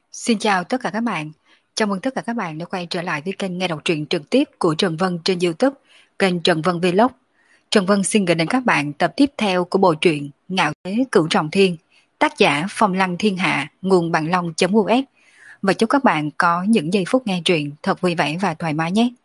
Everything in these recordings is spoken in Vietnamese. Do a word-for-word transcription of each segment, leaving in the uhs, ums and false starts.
Xin chào tất cả các bạn. Chào mừng tất cả các bạn đã quay trở lại với kênh nghe đọc truyện trực tiếp của Trần Vân trên YouTube, kênh Trần Vân Vlog. Trần Vân xin gửi đến các bạn tập tiếp theo của bộ truyện Ngạo Thế Cửu Trọng Thiên, tác giả Phong Lăng Thiên Hạ, nguồn bằng long.us. Và chúc các bạn có những giây phút nghe truyện thật vui vẻ và thoải mái nhé.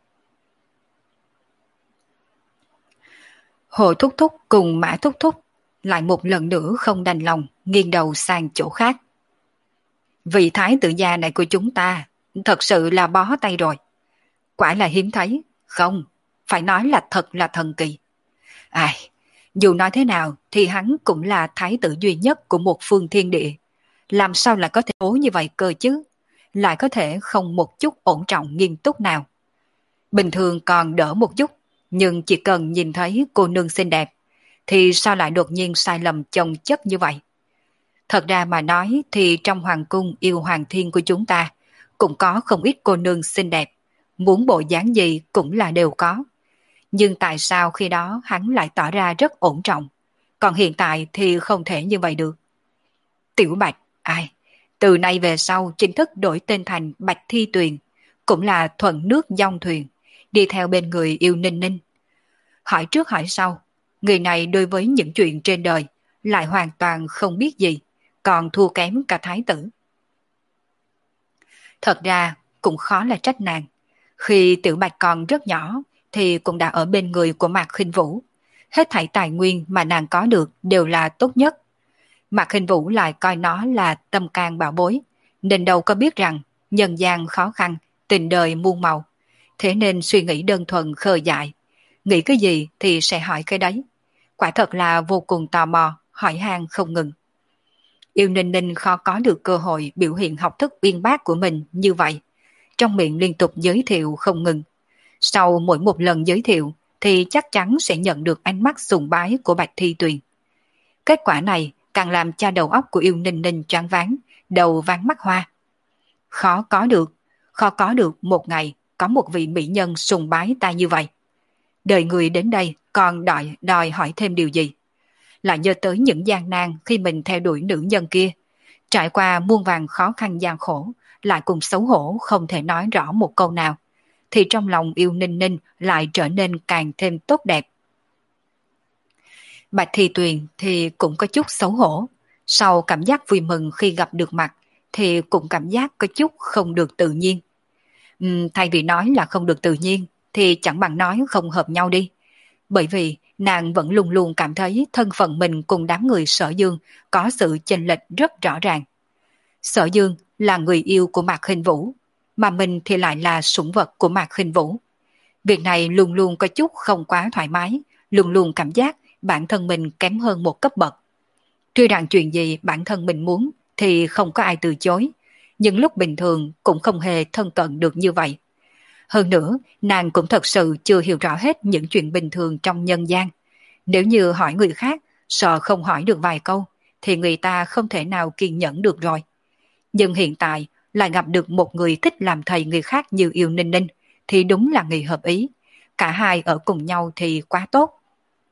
Hồ Thúc Thúc cùng Mã Thúc Thúc lại một lần nữa không đành lòng nghiêng đầu sang chỗ khác. Vị thái tử gia này của chúng ta thật sự là bó tay rồi. Quả là hiếm thấy, không, phải nói là thật là thần kỳ. Ai, dù nói thế nào thì hắn cũng là thái tử duy nhất của một phương thiên địa. Làm sao lại có thể bố như vậy cơ chứ? Lại có thể không một chút ổn trọng nghiêm túc nào. Bình thường còn đỡ một chút, nhưng chỉ cần nhìn thấy cô nương xinh đẹp, thì sao lại đột nhiên sai lầm chồng chất như vậy? Thật ra mà nói thì trong hoàng cung yêu hoàng thiên của chúng ta cũng có không ít cô nương xinh đẹp, muốn bộ dáng gì cũng là đều có. Nhưng tại sao khi đó hắn lại tỏ ra rất ổn trọng, còn hiện tại thì không thể như vậy được. Tiểu Bạch, ai? Từ nay về sau chính thức đổi tên thành Bạch Thi Tuyền, cũng là thuận nước dong thuyền, đi theo bên người yêu Ninh Ninh. Hỏi trước hỏi sau, người này đối với những chuyện trên đời lại hoàn toàn không biết gì, còn thua kém cả thái tử. Thật ra cũng khó là trách nàng. Khi Tiểu Bạch còn rất nhỏ thì cũng đã ở bên người của Mạc Khinh Vũ. Hết thảy tài nguyên mà nàng có được đều là tốt nhất. Mạc Khinh Vũ lại coi nó là tâm can bảo bối, nên đâu có biết rằng nhân gian khó khăn, tình đời muôn màu. Thế nên suy nghĩ đơn thuần khờ dại, nghĩ cái gì thì sẽ hỏi cái đấy. Quả thật là vô cùng tò mò, hỏi han không ngừng. Yêu Ninh Ninh khó có được cơ hội biểu hiện học thức uyên bác của mình như vậy. Trong miệng liên tục giới thiệu không ngừng. Sau mỗi một lần giới thiệu thì chắc chắn sẽ nhận được ánh mắt sùng bái của Bạch Thi Tuyền. Kết quả này càng làm cho đầu óc của Yêu Ninh Ninh choáng váng, đầu váng mắt hoa. Khó có được, khó có được một ngày có một vị mỹ nhân sùng bái ta như vậy. Đời người đến đây còn đòi, đòi hỏi thêm điều gì? Lại nhớ tới những gian nan khi mình theo đuổi nữ nhân kia, trải qua muôn vàn khó khăn gian khổ, lại cùng xấu hổ không thể nói rõ một câu nào, thì trong lòng Yêu Ninh Ninh lại trở nên càng thêm tốt đẹp. Bạch Thi Tuyền thì cũng có chút xấu hổ, sau cảm giác vui mừng khi gặp được mặt thì cũng cảm giác có chút không được tự nhiên. Uhm, thay vì nói là không được tự nhiên thì chẳng bằng nói không hợp nhau đi, bởi vì nàng vẫn luôn luôn cảm thấy thân phận mình cùng đám người Sở Dương có sự chênh lệch rất rõ ràng. Sở Dương là người yêu của Mạc Khinh Vũ, mà mình thì lại là sủng vật của Mạc Khinh Vũ. Việc này luôn luôn có chút không quá thoải mái, luôn luôn cảm giác bản thân mình kém hơn một cấp bậc. Tuy rằng chuyện gì bản thân mình muốn thì không có ai từ chối, nhưng lúc bình thường cũng không hề thân cận được như vậy. Hơn nữa, nàng cũng thật sự chưa hiểu rõ hết những chuyện bình thường trong nhân gian. Nếu như hỏi người khác, sợ không hỏi được vài câu, thì người ta không thể nào kiên nhẫn được rồi. Nhưng hiện tại, lại gặp được một người thích làm thầy người khác như Yêu Ninh Ninh, thì đúng là người hợp ý. Cả hai ở cùng nhau thì quá tốt.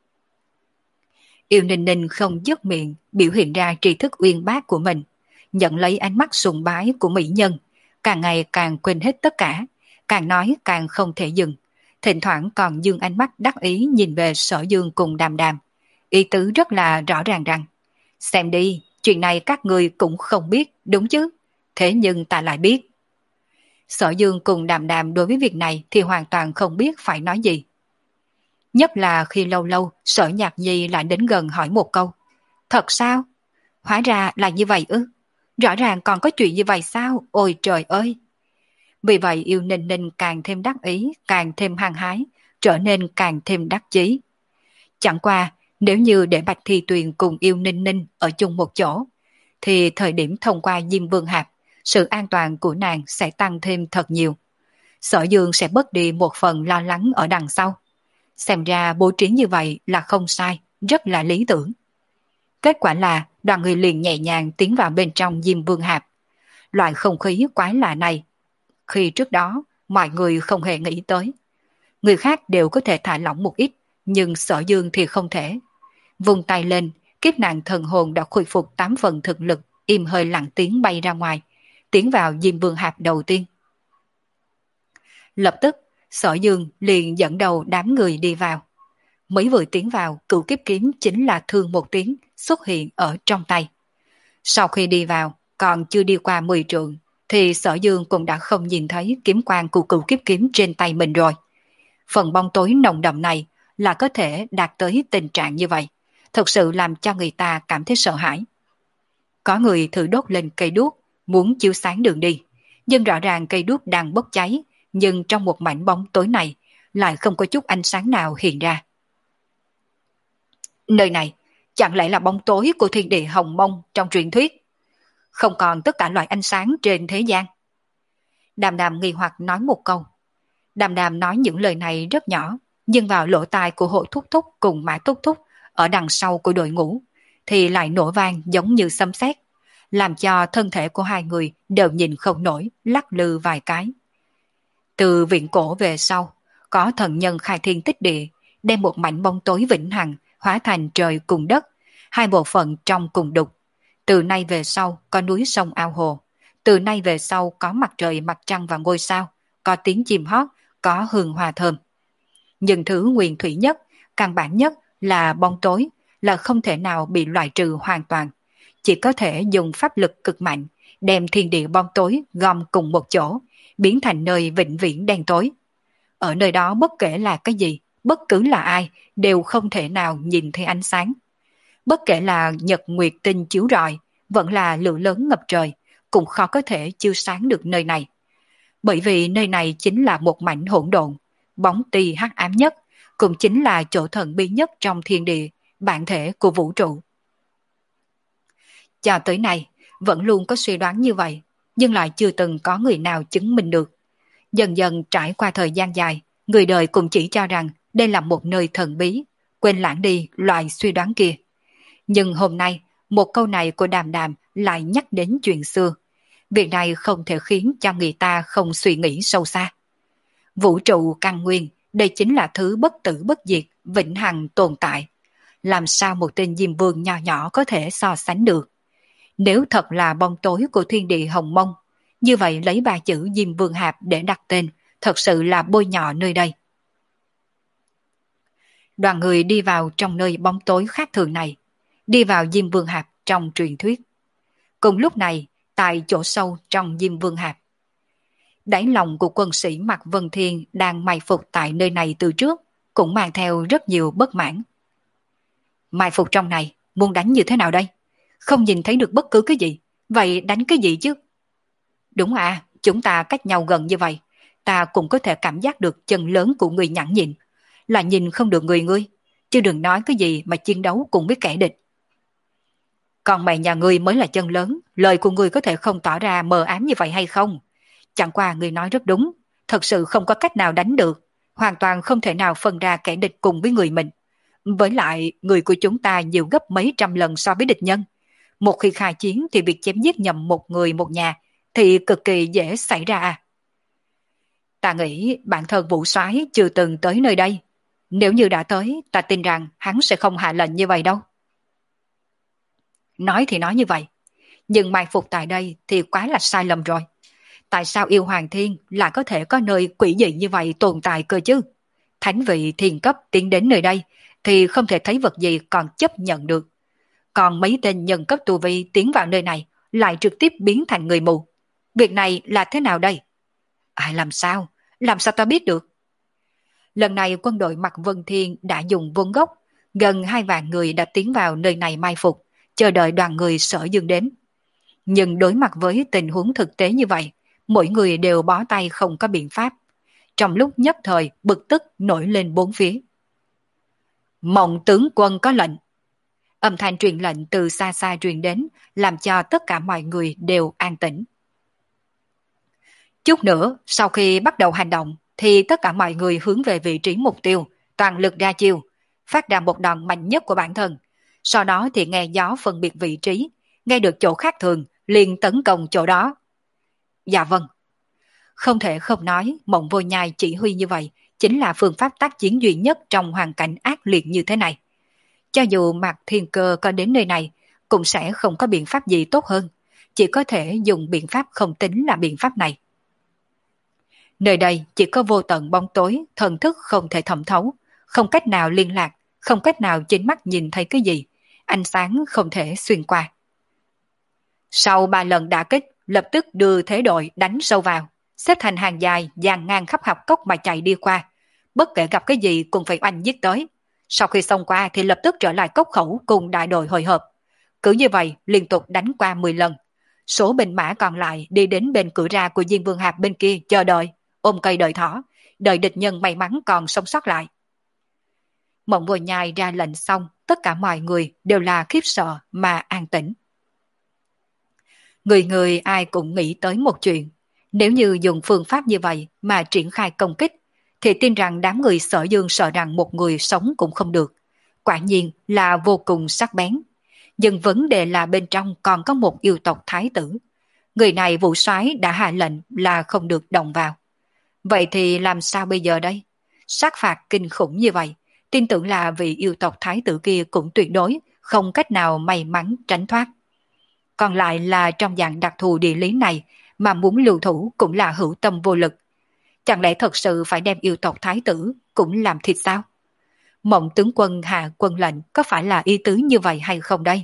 Yêu Ninh Ninh không dứt miệng, biểu hiện ra tri thức uyên bác của mình, nhận lấy ánh mắt sùng bái của mỹ nhân, càng ngày càng quên hết tất cả, càng nói càng không thể dừng, thỉnh thoảng còn dương ánh mắt đắc ý nhìn về Sở Dương cùng Đàm Đàm, ý tứ rất là rõ ràng rằng, xem đi, chuyện này các người cũng không biết, đúng chứ, thế nhưng ta lại biết. Sở Dương cùng Đàm Đàm đối với việc này thì hoàn toàn không biết phải nói gì. Nhất là khi lâu lâu Sở Nhạc Nhi lại đến gần hỏi một câu, thật sao? Hóa ra là như vậy ư? Rõ ràng còn có chuyện như vậy sao? Ôi trời ơi! Vì vậy Yêu Ninh Ninh càng thêm đắc ý, càng thêm hăng hái, trở nên càng thêm đắc chí. Chẳng qua, nếu như để Bạch Thi Tuyền cùng Yêu Ninh Ninh ở chung một chỗ, thì thời điểm thông qua Diêm Vương Hạp, sự an toàn của nàng sẽ tăng thêm thật nhiều. Sở Dương sẽ bớt đi một phần lo lắng ở đằng sau. Xem ra bố trí như vậy là không sai, rất là lý tưởng. Kết quả là đoàn người liền nhẹ nhàng tiến vào bên trong Diêm Vương Hạp. Loại không khí quái lạ này, khi trước đó mọi người không hề nghĩ tới. Người khác đều có thể thả lỏng một ít, nhưng Sở Dương thì không thể. Vung tay lên, kiếp nạn thần hồn đã khôi phục tám phần thực lực, im hơi lặng tiếng bay ra ngoài, tiến vào Diêm Vương Hạp đầu tiên. Lập tức, Sở Dương liền dẫn đầu đám người đi vào. Mới vừa tiến vào, Cửu Kiếp Kiếm chính là thương một tiếng xuất hiện ở trong tay. Sau khi đi vào, còn chưa đi qua mười trượng, thì Sở Dương cũng đã không nhìn thấy kiếm quang của Cửu Kiếp Kiếm trên tay mình rồi. Phần bóng tối nồng đậm này là có thể đạt tới tình trạng như vậy, thực sự làm cho người ta cảm thấy sợ hãi. Có người thử đốt lên cây đuốc, muốn chiếu sáng đường đi, nhưng rõ ràng cây đuốc đang bốc cháy, nhưng trong một mảnh bóng tối này lại không có chút ánh sáng nào hiện ra. Nơi này chẳng lẽ là bóng tối của thiên địa hồng mông trong truyền thuyết, không còn tất cả loại ánh sáng trên thế gian? Đàm Đàm nghi hoặc nói một câu. Đàm Đàm nói những lời này rất nhỏ, nhưng vào lỗ tai của Hội Thúc Thúc cùng Mã Thúc Thúc ở đằng sau của đội ngũ thì lại nổ vang giống như sấm sét, làm cho thân thể của hai người đều nhìn không nổi, lắc lư vài cái. Từ viện cổ về sau, có thần nhân khai thiên tích địa, đem một mảnh bóng tối vĩnh hằng hóa thành trời cùng đất, hai bộ phận trong cùng đục. Từ nay về sau có núi sông ao hồ, từ nay về sau có mặt trời mặt trăng và ngôi sao, có tiếng chim hót, có hương hoa thơm. Nhưng thứ nguyên thủy nhất, căn bản nhất là bóng tối, là không thể nào bị loại trừ hoàn toàn. Chỉ có thể dùng pháp lực cực mạnh, đem thiên địa bóng tối gom cùng một chỗ, biến thành nơi vĩnh viễn đen tối. Ở nơi đó bất kể là cái gì, bất cứ là ai, đều không thể nào nhìn thấy ánh sáng. Bất kể là nhật nguyệt tinh chiếu rọi, vẫn là lửa lớn ngập trời, cũng khó có thể chiếu sáng được nơi này. Bởi vì nơi này chính là một mảnh hỗn độn, bóng ti hắc ám nhất, cũng chính là chỗ thần bí nhất trong thiên địa, bản thể của vũ trụ. Cho tới nay, vẫn luôn có suy đoán như vậy, nhưng lại chưa từng có người nào chứng minh được. Dần dần trải qua thời gian dài, người đời cũng chỉ cho rằng đây là một nơi thần bí, quên lãng đi loại suy đoán kia. Nhưng hôm nay, một câu này của Đàm Đàm lại nhắc đến chuyện xưa. Việc này không thể khiến cho người ta không suy nghĩ sâu xa. Vũ trụ căn nguyên, đây chính là thứ bất tử bất diệt, vĩnh hằng tồn tại. Làm sao một tên Diêm Vương nhỏ nhỏ có thể so sánh được? Nếu thật là bóng tối của thiên địa hồng mông, như vậy lấy ba chữ Diêm Vương Hạp để đặt tên, thật sự là bôi nhọ nơi đây. Đoàn người đi vào trong nơi bóng tối khác thường này, đi vào Diêm Vương Hạp trong truyền thuyết. Cùng lúc này, tại chỗ sâu trong Diêm Vương Hạp, đáy lòng của quân sĩ Mạc Vân Thiên đang mai phục tại nơi này từ trước, cũng mang theo rất nhiều bất mãn. Mai phục trong này, muốn đánh như thế nào đây? Không nhìn thấy được bất cứ cái gì, vậy đánh cái gì chứ? Đúng à, chúng ta cách nhau gần như vậy, ta cũng có thể cảm giác được chân lớn của người nhẫn nhịn, là nhìn không được người ngươi, chứ đừng nói cái gì mà chiến đấu cùng với kẻ địch. Còn mày nhà ngươi mới là chân lớn, lời của ngươi có thể không tỏ ra mờ ám như vậy hay không? Chẳng qua ngươi nói rất đúng, thật sự không có cách nào đánh được, hoàn toàn không thể nào phân ra kẻ địch cùng với người mình. Với lại, người của chúng ta nhiều gấp mấy trăm lần so với địch nhân. Một khi khai chiến thì việc chém giết nhầm một người một nhà thì cực kỳ dễ xảy ra à. Ta nghĩ bản thân Vũ Soái chưa từng tới nơi đây. Nếu như đã tới, ta tin rằng hắn sẽ không hạ lệnh như vậy đâu. Nói thì nói như vậy, nhưng mai phục tại đây thì quá là sai lầm rồi. Tại sao yêu Hoàng Thiên lại có thể có nơi quỷ dị như vậy tồn tại cơ chứ? Thánh vị thiên cấp tiến đến nơi đây thì không thể thấy vật gì còn chấp nhận được. Còn mấy tên nhân cấp tu vi tiến vào nơi này lại trực tiếp biến thành người mù. Việc này là thế nào đây? Ai làm sao? Làm sao ta biết được? Lần này quân đội Mạc Vân Thiên đã dùng vốn gốc, gần hai vạn người đã tiến vào nơi này mai phục, chờ đợi đoàn người Sở Dương đến. Nhưng đối mặt với tình huống thực tế như vậy, mỗi người đều bó tay không có biện pháp. Trong lúc nhất thời bực tức nổi lên bốn phía. Mộng tướng quân có lệnh. Âm thanh truyền lệnh từ xa xa truyền đến, làm cho tất cả mọi người đều an tĩnh. Chút nữa, sau khi bắt đầu hành động, thì tất cả mọi người hướng về vị trí mục tiêu, toàn lực ra chiêu, phát ra một đòn mạnh nhất của bản thân. Sau đó thì nghe gió phân biệt vị trí, nghe được chỗ khác thường, liền tấn công chỗ đó. Dạ vâng. Không thể không nói, Mộng Vô Nhai chỉ huy như vậy, chính là phương pháp tác chiến duy nhất trong hoàn cảnh ác liệt như thế này. Cho dù Mạc Thiên Cơ có đến nơi này, cũng sẽ không có biện pháp gì tốt hơn. chỉ có thể dùng biện pháp không tính là biện pháp này. Nơi đây chỉ có vô tận bóng tối, thần thức không thể thẩm thấu, không cách nào liên lạc, không cách nào chính mắt nhìn thấy cái gì, ánh sáng không thể xuyên qua. Sau ba lần đả kích, lập tức đưa thế đội đánh sâu vào, xếp thành hàng dài dàn ngang khắp học cốc mà chạy đi qua, bất kể gặp cái gì cũng phải oanh giết tới. Sau khi xông qua thì lập tức trở lại cốc khẩu cùng đại đội hội hợp. Cứ như vậy liên tục đánh qua mười lần. Số binh mã còn lại đi đến bên cửa ra của Diên Vương Hạp bên kia chờ đợi, ôm cây đợi thỏ, đợi địch nhân may mắn còn sống sót lại. Mộng Vô Nhai ra lệnh xong, tất cả mọi người đều là khiếp sợ mà an tĩnh. Người người ai cũng nghĩ tới một chuyện, nếu như dùng phương pháp như vậy mà triển khai công kích, thì tin rằng đám người Sở Dương sợ rằng một người sống cũng không được. Quả nhiên là vô cùng sắc bén. Nhưng vấn đề là bên trong còn có một yêu tộc thái tử. Người này Vũ Soái đã hạ lệnh là không được động vào. Vậy thì làm sao bây giờ đây? Sát phạt kinh khủng như vậy, tin tưởng là vị yêu tộc thái tử kia cũng tuyệt đối không cách nào may mắn tránh thoát. Còn lại là trong dạng đặc thù địa lý này mà muốn lưu thủ cũng là hữu tâm vô lực. Chẳng lẽ thật sự phải đem yêu tộc thái tử cũng làm thịt sao? Mộng tướng quân hạ quân lệnh có phải là ý tứ như vậy hay không đây?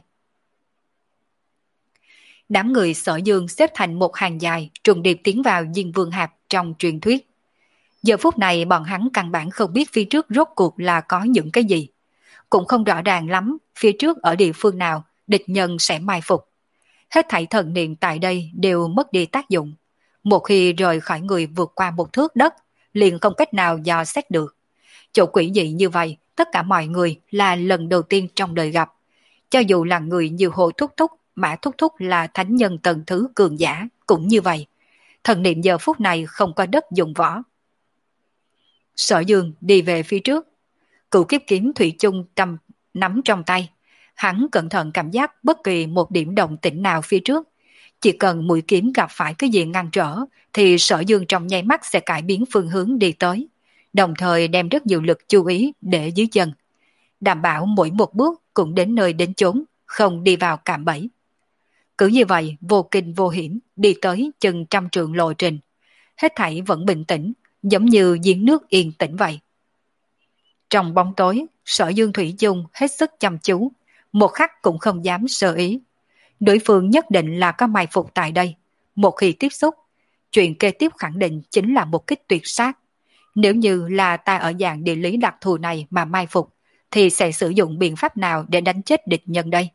Đám người Sở Dương xếp thành một hàng dài trùng điệp tiến vào Diên Vương Hạp trong truyền thuyết. Giờ phút này bọn hắn căn bản không biết phía trước rốt cuộc là có những cái gì. Cũng không rõ ràng lắm phía trước ở địa phương nào địch nhân sẽ mai phục. Hết thảy thần niệm tại đây đều mất đi tác dụng. Một khi rời khỏi người vượt qua một thước đất, liền không cách nào dò xét được. Chỗ quỷ dị như vậy, tất cả mọi người là lần đầu tiên trong đời gặp. Cho dù là người như Hồ Thúc Thúc, Mã Thúc Thúc là thánh nhân tầng thứ cường giả, cũng như vậy. Thần niệm giờ phút này không có đất dụng võ. Sở Dương đi về phía trước. Cửu kiếp kiếm thủy chung trầm nắm trong tay. Hắn cẩn thận cảm giác bất kỳ một điểm động tĩnh nào phía trước. Chỉ cần mũi kiếm gặp phải cái gì ngăn trở, thì Sở Dương trong nháy mắt sẽ cải biến phương hướng đi tới. Đồng thời đem rất nhiều lực chú ý để dưới chân. Đảm bảo mỗi một bước cũng đến nơi đến chốn, không đi vào cạm bẫy. Cứ như vậy, vô kinh vô hiểm, đi tới chừng trăm trượng lộ trình. Hết thảy vẫn bình tĩnh, giống như giếng nước yên tĩnh vậy. Trong bóng tối, Sở Dương thủy chung hết sức chăm chú, một khắc cũng không dám sơ ý. Đối phương nhất định là có mai phục tại đây. Một khi tiếp xúc, chuyện kế tiếp khẳng định chính là một kích tuyệt sát. Nếu như là ta ở dạng địa lý đặc thù này mà mai phục, thì sẽ sử dụng biện pháp nào để đánh chết địch nhân đây?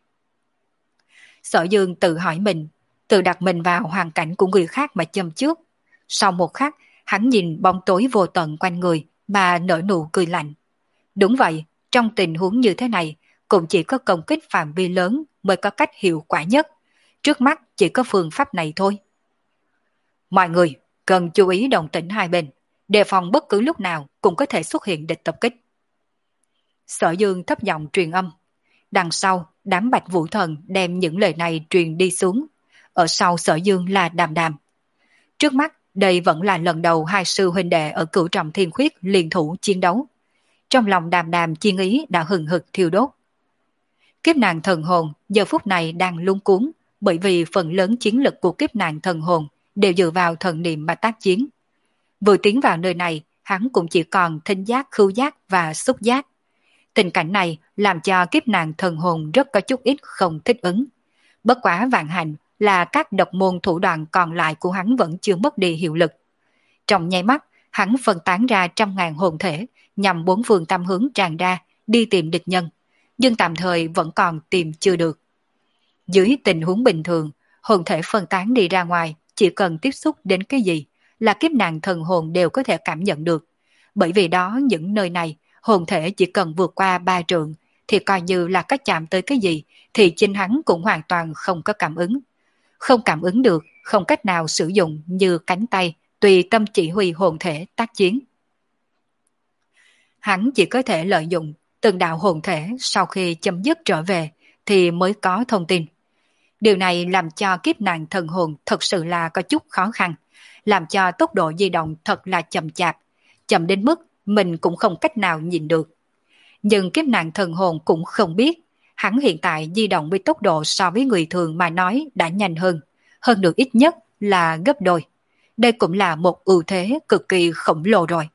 Sở Dương tự hỏi mình, tự đặt mình vào hoàn cảnh của người khác mà châm trước. Sau một khắc, hắn nhìn bóng tối vô tận quanh người mà nở nụ cười lạnh. Đúng vậy, trong tình huống như thế này, cũng chỉ có công kích phạm vi lớn mới có cách hiệu quả nhất. Trước mắt chỉ có phương pháp này thôi. Mọi người cần chú ý đồng tĩnh hai bên, đề phòng bất cứ lúc nào cũng có thể xuất hiện địch tập kích. Sở Dương thấp giọng truyền âm. Đằng sau, đám Bạch Vũ Thần đem những lời này truyền đi xuống. Ở sau Sở Dương là Đàm Đàm. Trước mắt, đây vẫn là lần đầu hai sư huynh đệ ở Cửu Trọng Thiên Khuyết liên thủ chiến đấu. Trong lòng Đàm Đàm chiên ý đã hừng hực thiêu đốt. Kiếp nạn thần hồn giờ phút này đang lung cuốn, bởi vì phần lớn chiến lực của kiếp nạn thần hồn đều dựa vào thần niệm mà tác chiến. Vừa tiến vào nơi này, hắn cũng chỉ còn thính giác, khứu giác và xúc giác. Tình cảnh này làm cho kiếp nạn thần hồn rất có chút ít không thích ứng. Bất quá vạn hạnh là các độc môn thủ đoạn còn lại của hắn vẫn chưa mất đi hiệu lực. Trong nháy mắt, hắn phân tán ra trăm ngàn hồn thể, nhằm bốn phương tam hướng tràn ra, đi tìm địch nhân. Nhưng tạm thời vẫn còn tìm chưa được. Dưới tình huống bình thường, hồn thể phân tán đi ra ngoài, chỉ cần tiếp xúc đến cái gì, là kiếp nạn thần hồn đều có thể cảm nhận được. Bởi vì đó những nơi này, hồn thể chỉ cần vượt qua ba trượng, thì coi như là có chạm tới cái gì, thì chính hắn cũng hoàn toàn không có cảm ứng. Không cảm ứng được, không cách nào sử dụng như cánh tay, tùy tâm chỉ huy hồn thể tác chiến. Hắn chỉ có thể lợi dụng từng đạo hồn thể sau khi chấm dứt trở về thì mới có thông tin. Điều này làm cho kiếp nạn thần hồn thật sự là có chút khó khăn, làm cho tốc độ di động thật là chậm chạp, chậm đến mức mình cũng không cách nào nhìn được. Nhưng kiếp nạn thần hồn cũng không biết, Hắn hiện tại di động với tốc độ so với người thường mà nói đã nhanh hơn, hơn được ít nhất là gấp đôi. Đây cũng là một ưu thế cực kỳ khổng lồ rồi.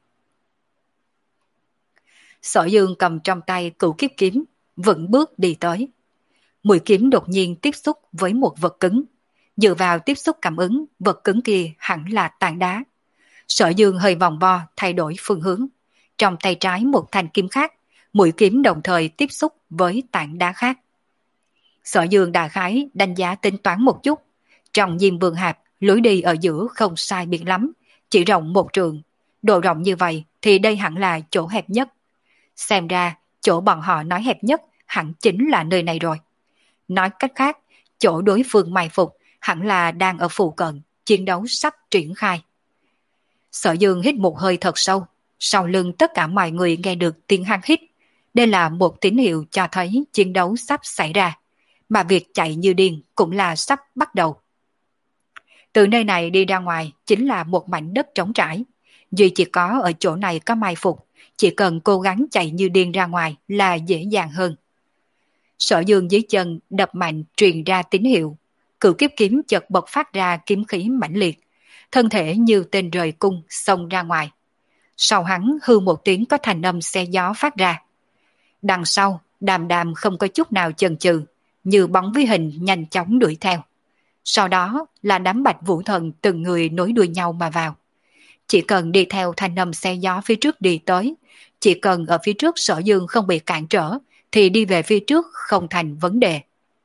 Sở Dương cầm trong tay cửu kiếp kiếm, vững bước đi tới. Mũi kiếm đột nhiên tiếp xúc với một vật cứng. Dựa vào tiếp xúc cảm ứng, vật cứng kia hẳn là tảng đá. Sở Dương hơi vòng vo thay đổi phương hướng. Trong tay trái một thanh kiếm khác, mũi kiếm đồng thời tiếp xúc với tảng đá khác. Sở Dương đại khái đánh giá tính toán một chút. Trong Diêm Vương Hạp, lối đi ở giữa không sai biệt lắm, chỉ rộng một trường. Độ rộng như vậy thì đây hẳn là chỗ hẹp nhất. Xem ra, chỗ bọn họ nói hẹp nhất hẳn chính là nơi này rồi. Nói cách khác, chỗ đối phương mai phục hẳn là đang ở phụ cận, chiến đấu sắp triển khai. Sở Dương hít một hơi thật sâu, sau lưng tất cả mọi người nghe được tiếng hắn hít. Đây là một tín hiệu cho thấy chiến đấu sắp xảy ra, mà việc chạy như điên cũng là sắp bắt đầu. Từ nơi này đi ra ngoài chính là một mảnh đất trống trải. Duy chỉ có ở chỗ này có mai phục, chỉ cần cố gắng chạy như điên ra ngoài là dễ dàng hơn. Sở Dương dưới chân đập mạnh truyền ra tín hiệu. Cửu kiếp kiếm chợt bộc phát ra kiếm khí mãnh liệt. Thân thể như tên rời cung xông ra ngoài. Sau hắn hư một tiếng có thành âm xe gió phát ra. Đằng sau, Đàm Đàm không có chút nào chần chừ, như bóng với hình nhanh chóng đuổi theo. Sau đó là đám Bạch Vũ Thần từng người nối đuôi nhau mà vào. Chỉ cần đi theo thanh âm xe gió phía trước đi tới, chỉ cần ở phía trước Sở Dương không bị cản trở, thì đi về phía trước không thành vấn đề.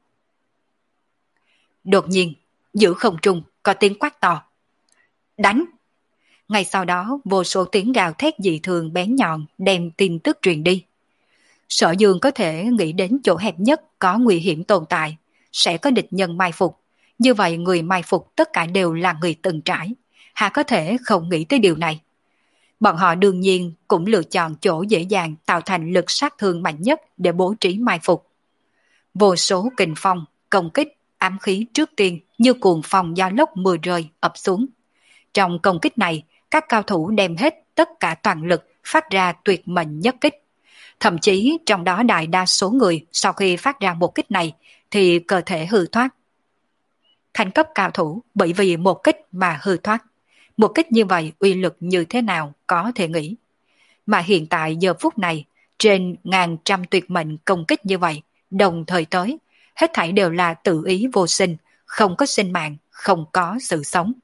Đột nhiên, giữa không trung có tiếng quát to. Đánh! Ngay sau đó, vô số tiếng gào thét dị thường bén nhọn đem tin tức truyền đi. Sở Dương có thể nghĩ đến chỗ hẹp nhất có nguy hiểm tồn tại, sẽ có địch nhân mai phục. Như vậy người mai phục tất cả đều là người từng trải. Hà có thể không nghĩ tới điều này. Bọn họ đương nhiên cũng lựa chọn chỗ dễ dàng tạo thành lực sát thương mạnh nhất để bố trí mai phục. Vô số kình phong, công kích, ám khí trước tiên như cuồng phong gió lốc mưa rơi ập xuống. Trong công kích này, các cao thủ đem hết tất cả toàn lực phát ra tuyệt mệnh nhất kích. Thậm chí trong đó đại đa số người sau khi phát ra một kích này thì cơ thể hư thoát. Thành cấp cao thủ bởi vì một kích mà hư thoát. Một kích như vậy uy lực như thế nào có thể nghĩ. Mà hiện tại giờ phút này, trên ngàn trăm tuyệt mệnh công kích như vậy, đồng thời tới, hết thảy đều là tự ý vô sinh, không có sinh mạng, không có sự sống.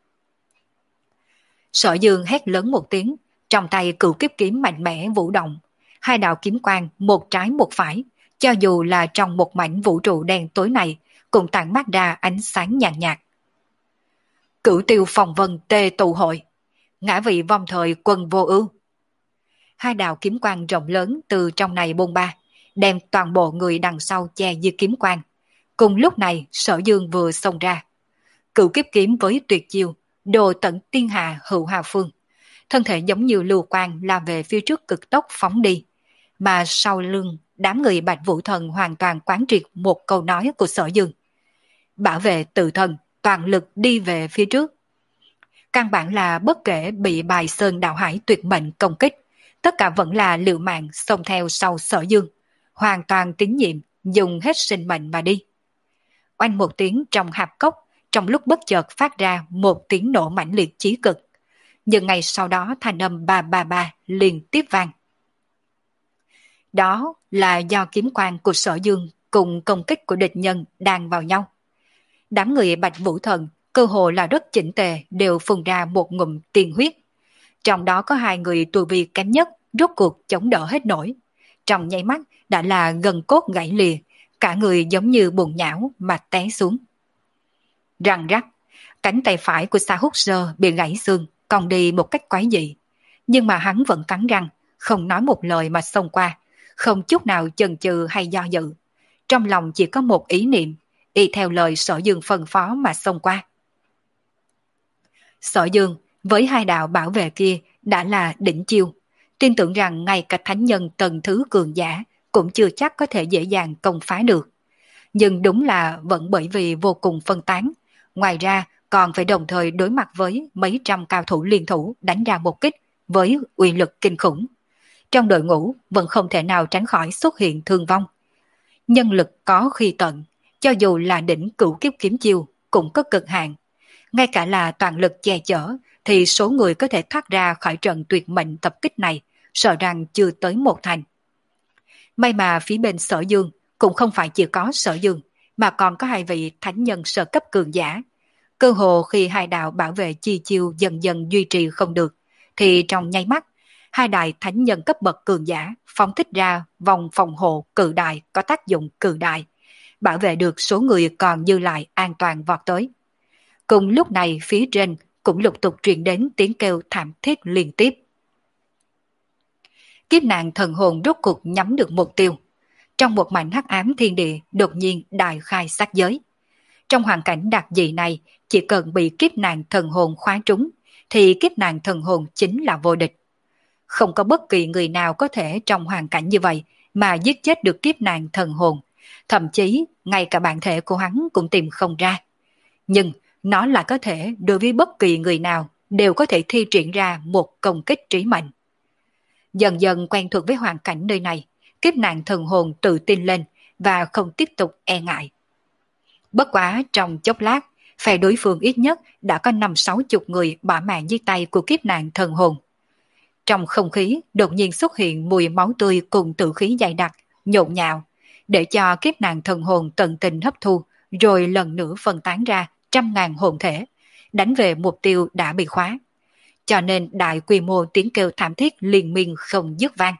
Sở Dương hét lớn một tiếng, trong tay cửu kiếp kiếm mạnh mẽ vũ động. Hai đạo kiếm quang, một trái một phải, cho dù là trong một mảnh vũ trụ đen tối này, cũng tản mát ra ánh sáng nhàn nhạt. Cửu tiêu phòng vân tê tụ hội, ngã vị vong thời quân vô ưu. Hai đạo kiếm quang rộng lớn từ trong này bôn ba, đem toàn bộ người đằng sau che dưới kiếm quang. Cùng lúc này Sở Dương vừa xông ra. Cửu kiếp kiếm với tuyệt chiêu, đồ tận tiên hà hữu hà phương. Thân thể giống như lưu quang lao về phía trước cực tốc phóng đi. Mà sau lưng, đám người Bạch Vũ Thần hoàn toàn quán triệt một câu nói của Sở Dương. Bảo vệ tự thân, toàn lực đi về phía trước. Căn bản là bất kể bị bài sơn đạo hải tuyệt mệnh công kích, tất cả vẫn là liều mạng xông theo sau Sở Dương, hoàn toàn tín nhiệm, dùng hết sinh mệnh mà đi. Oanh một tiếng trong hạp cốc, trong lúc bất chợt phát ra một tiếng nổ mãnh liệt chí cực. Nhưng ngày sau đó thanh âm ba ba ba liên tiếp vang. Đó là do kiếm quang của Sở Dương cùng công kích của địch nhân đang vào nhau. Đám người Bạch Vũ Thần cơ hồ là rất chỉnh tề đều phun ra một ngụm tiền huyết. Trong đó có hai người tu vi kém nhất rốt cuộc chống đỡ hết nổi. Trong nháy mắt đã là gần cốt gãy lìa, cả người giống như bùn nhão mà té xuống. Răng rắc, cánh tay phải của Sa Húc Sơ bị gãy xương, còn đi một cách quái dị. Nhưng mà hắn vẫn cắn răng, không nói một lời mà xông qua, không chút nào chần chừ hay do dự. Trong lòng chỉ có một ý niệm, y theo lời Sở Dương phân phó mà xông qua. Sở Dương với hai đạo bảo vệ kia đã là đỉnh chiêu, tin tưởng rằng ngay cả thánh nhân tầng thứ cường giả cũng chưa chắc có thể dễ dàng công phá được. Nhưng đúng là vẫn bởi vì vô cùng phân tán, ngoài ra còn phải đồng thời đối mặt với mấy trăm cao thủ liên thủ đánh ra một kích với uy lực kinh khủng. Trong đội ngũ vẫn không thể nào tránh khỏi xuất hiện thương vong. Nhân lực có khi tận, cho dù là đỉnh cửu kiếp kiếm chiêu cũng có cực hạn. Ngay cả là toàn lực che chở thì số người có thể thoát ra khỏi trận tuyệt mệnh tập kích này sợ rằng chưa tới một thành. May mà phía bên Sở Dương cũng không phải chỉ có Sở Dương mà còn có hai vị thánh nhân sơ cấp cường giả. Cơ hồ khi hai đạo bảo vệ chi chiêu dần dần duy trì không được thì trong nháy mắt hai đại thánh nhân cấp bậc cường giả phóng thích ra vòng phòng hộ cự đại có tác dụng cự đại, bảo vệ được số người còn dư lại an toàn vọt tới. Cùng lúc này phía trên cũng lục tục truyền đến tiếng kêu thảm thiết liên tiếp. Kiếp nạn thần hồn rốt cuộc nhắm được mục tiêu. Trong một mảnh hắc ám thiên địa đột nhiên đại khai sát giới. Trong hoàn cảnh đặc dị này, chỉ cần bị kiếp nạn thần hồn khóa trúng, thì kiếp nạn thần hồn chính là vô địch. Không có bất kỳ người nào có thể trong hoàn cảnh như vậy mà giết chết được kiếp nạn thần hồn. Thậm chí, ngay cả bản thể của hắn cũng tìm không ra. Nhưng, nó lại có thể đối với bất kỳ người nào đều có thể thi triển ra một công kích trí mệnh. Dần dần quen thuộc với hoàn cảnh nơi này, kiếp nạn thần hồn tự tin lên và không tiếp tục e ngại. Bất quá trong chốc lát, phe đối phương ít nhất đã có năm sáu chục người bỏ mạng dưới tay của kiếp nạn thần hồn. Trong không khí đột nhiên xuất hiện mùi máu tươi cùng tử khí dày đặc, nhộn nhạo, để cho kiếp nạn thần hồn tận tình hấp thu, rồi lần nữa phân tán ra trăm ngàn hồn thể, đánh về mục tiêu đã bị khóa. Cho nên đại quy mô tiếng kêu thảm thiết liên miên không dứt vang.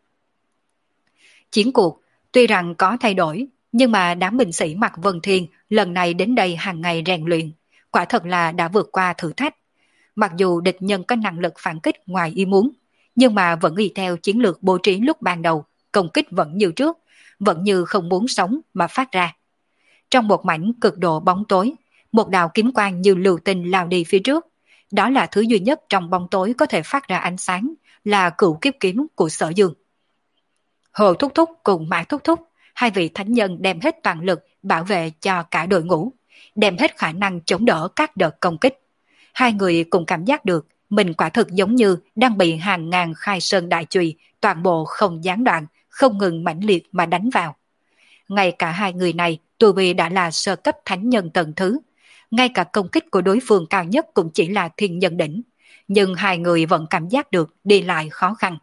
Chiến cuộc tuy rằng có thay đổi, nhưng mà đám binh sĩ mặc Vân Thiên lần này đến đây hàng ngày rèn luyện, quả thật là đã vượt qua thử thách. Mặc dù địch nhân có năng lực phản kích ngoài ý muốn, nhưng mà vẫn y theo chiến lược bố trí lúc ban đầu, công kích vẫn như trước, vẫn như không muốn sống mà phát ra. Trong một mảnh cực độ bóng tối, một đạo kiếm quang như lưu tinh lao đi phía trước. Đó là thứ duy nhất trong bóng tối có thể phát ra ánh sáng, là cửu kiếp kiếm của Sở Dương. Hồ Thúc Thúc cùng Mã Thúc Thúc, hai vị thánh nhân đem hết toàn lực bảo vệ cho cả đội ngũ, đem hết khả năng chống đỡ các đợt công kích. Hai người cùng cảm giác được mình quả thực giống như đang bị hàng ngàn khai sơn đại chùy toàn bộ không gián đoạn, không ngừng mãnh liệt mà đánh vào. Ngay cả hai người này tu vi đã là sơ cấp thánh nhân tầng thứ, ngay cả công kích của đối phương cao nhất cũng chỉ là thiên nhân đỉnh, nhưng hai người vẫn cảm giác được đi lại khó khăn.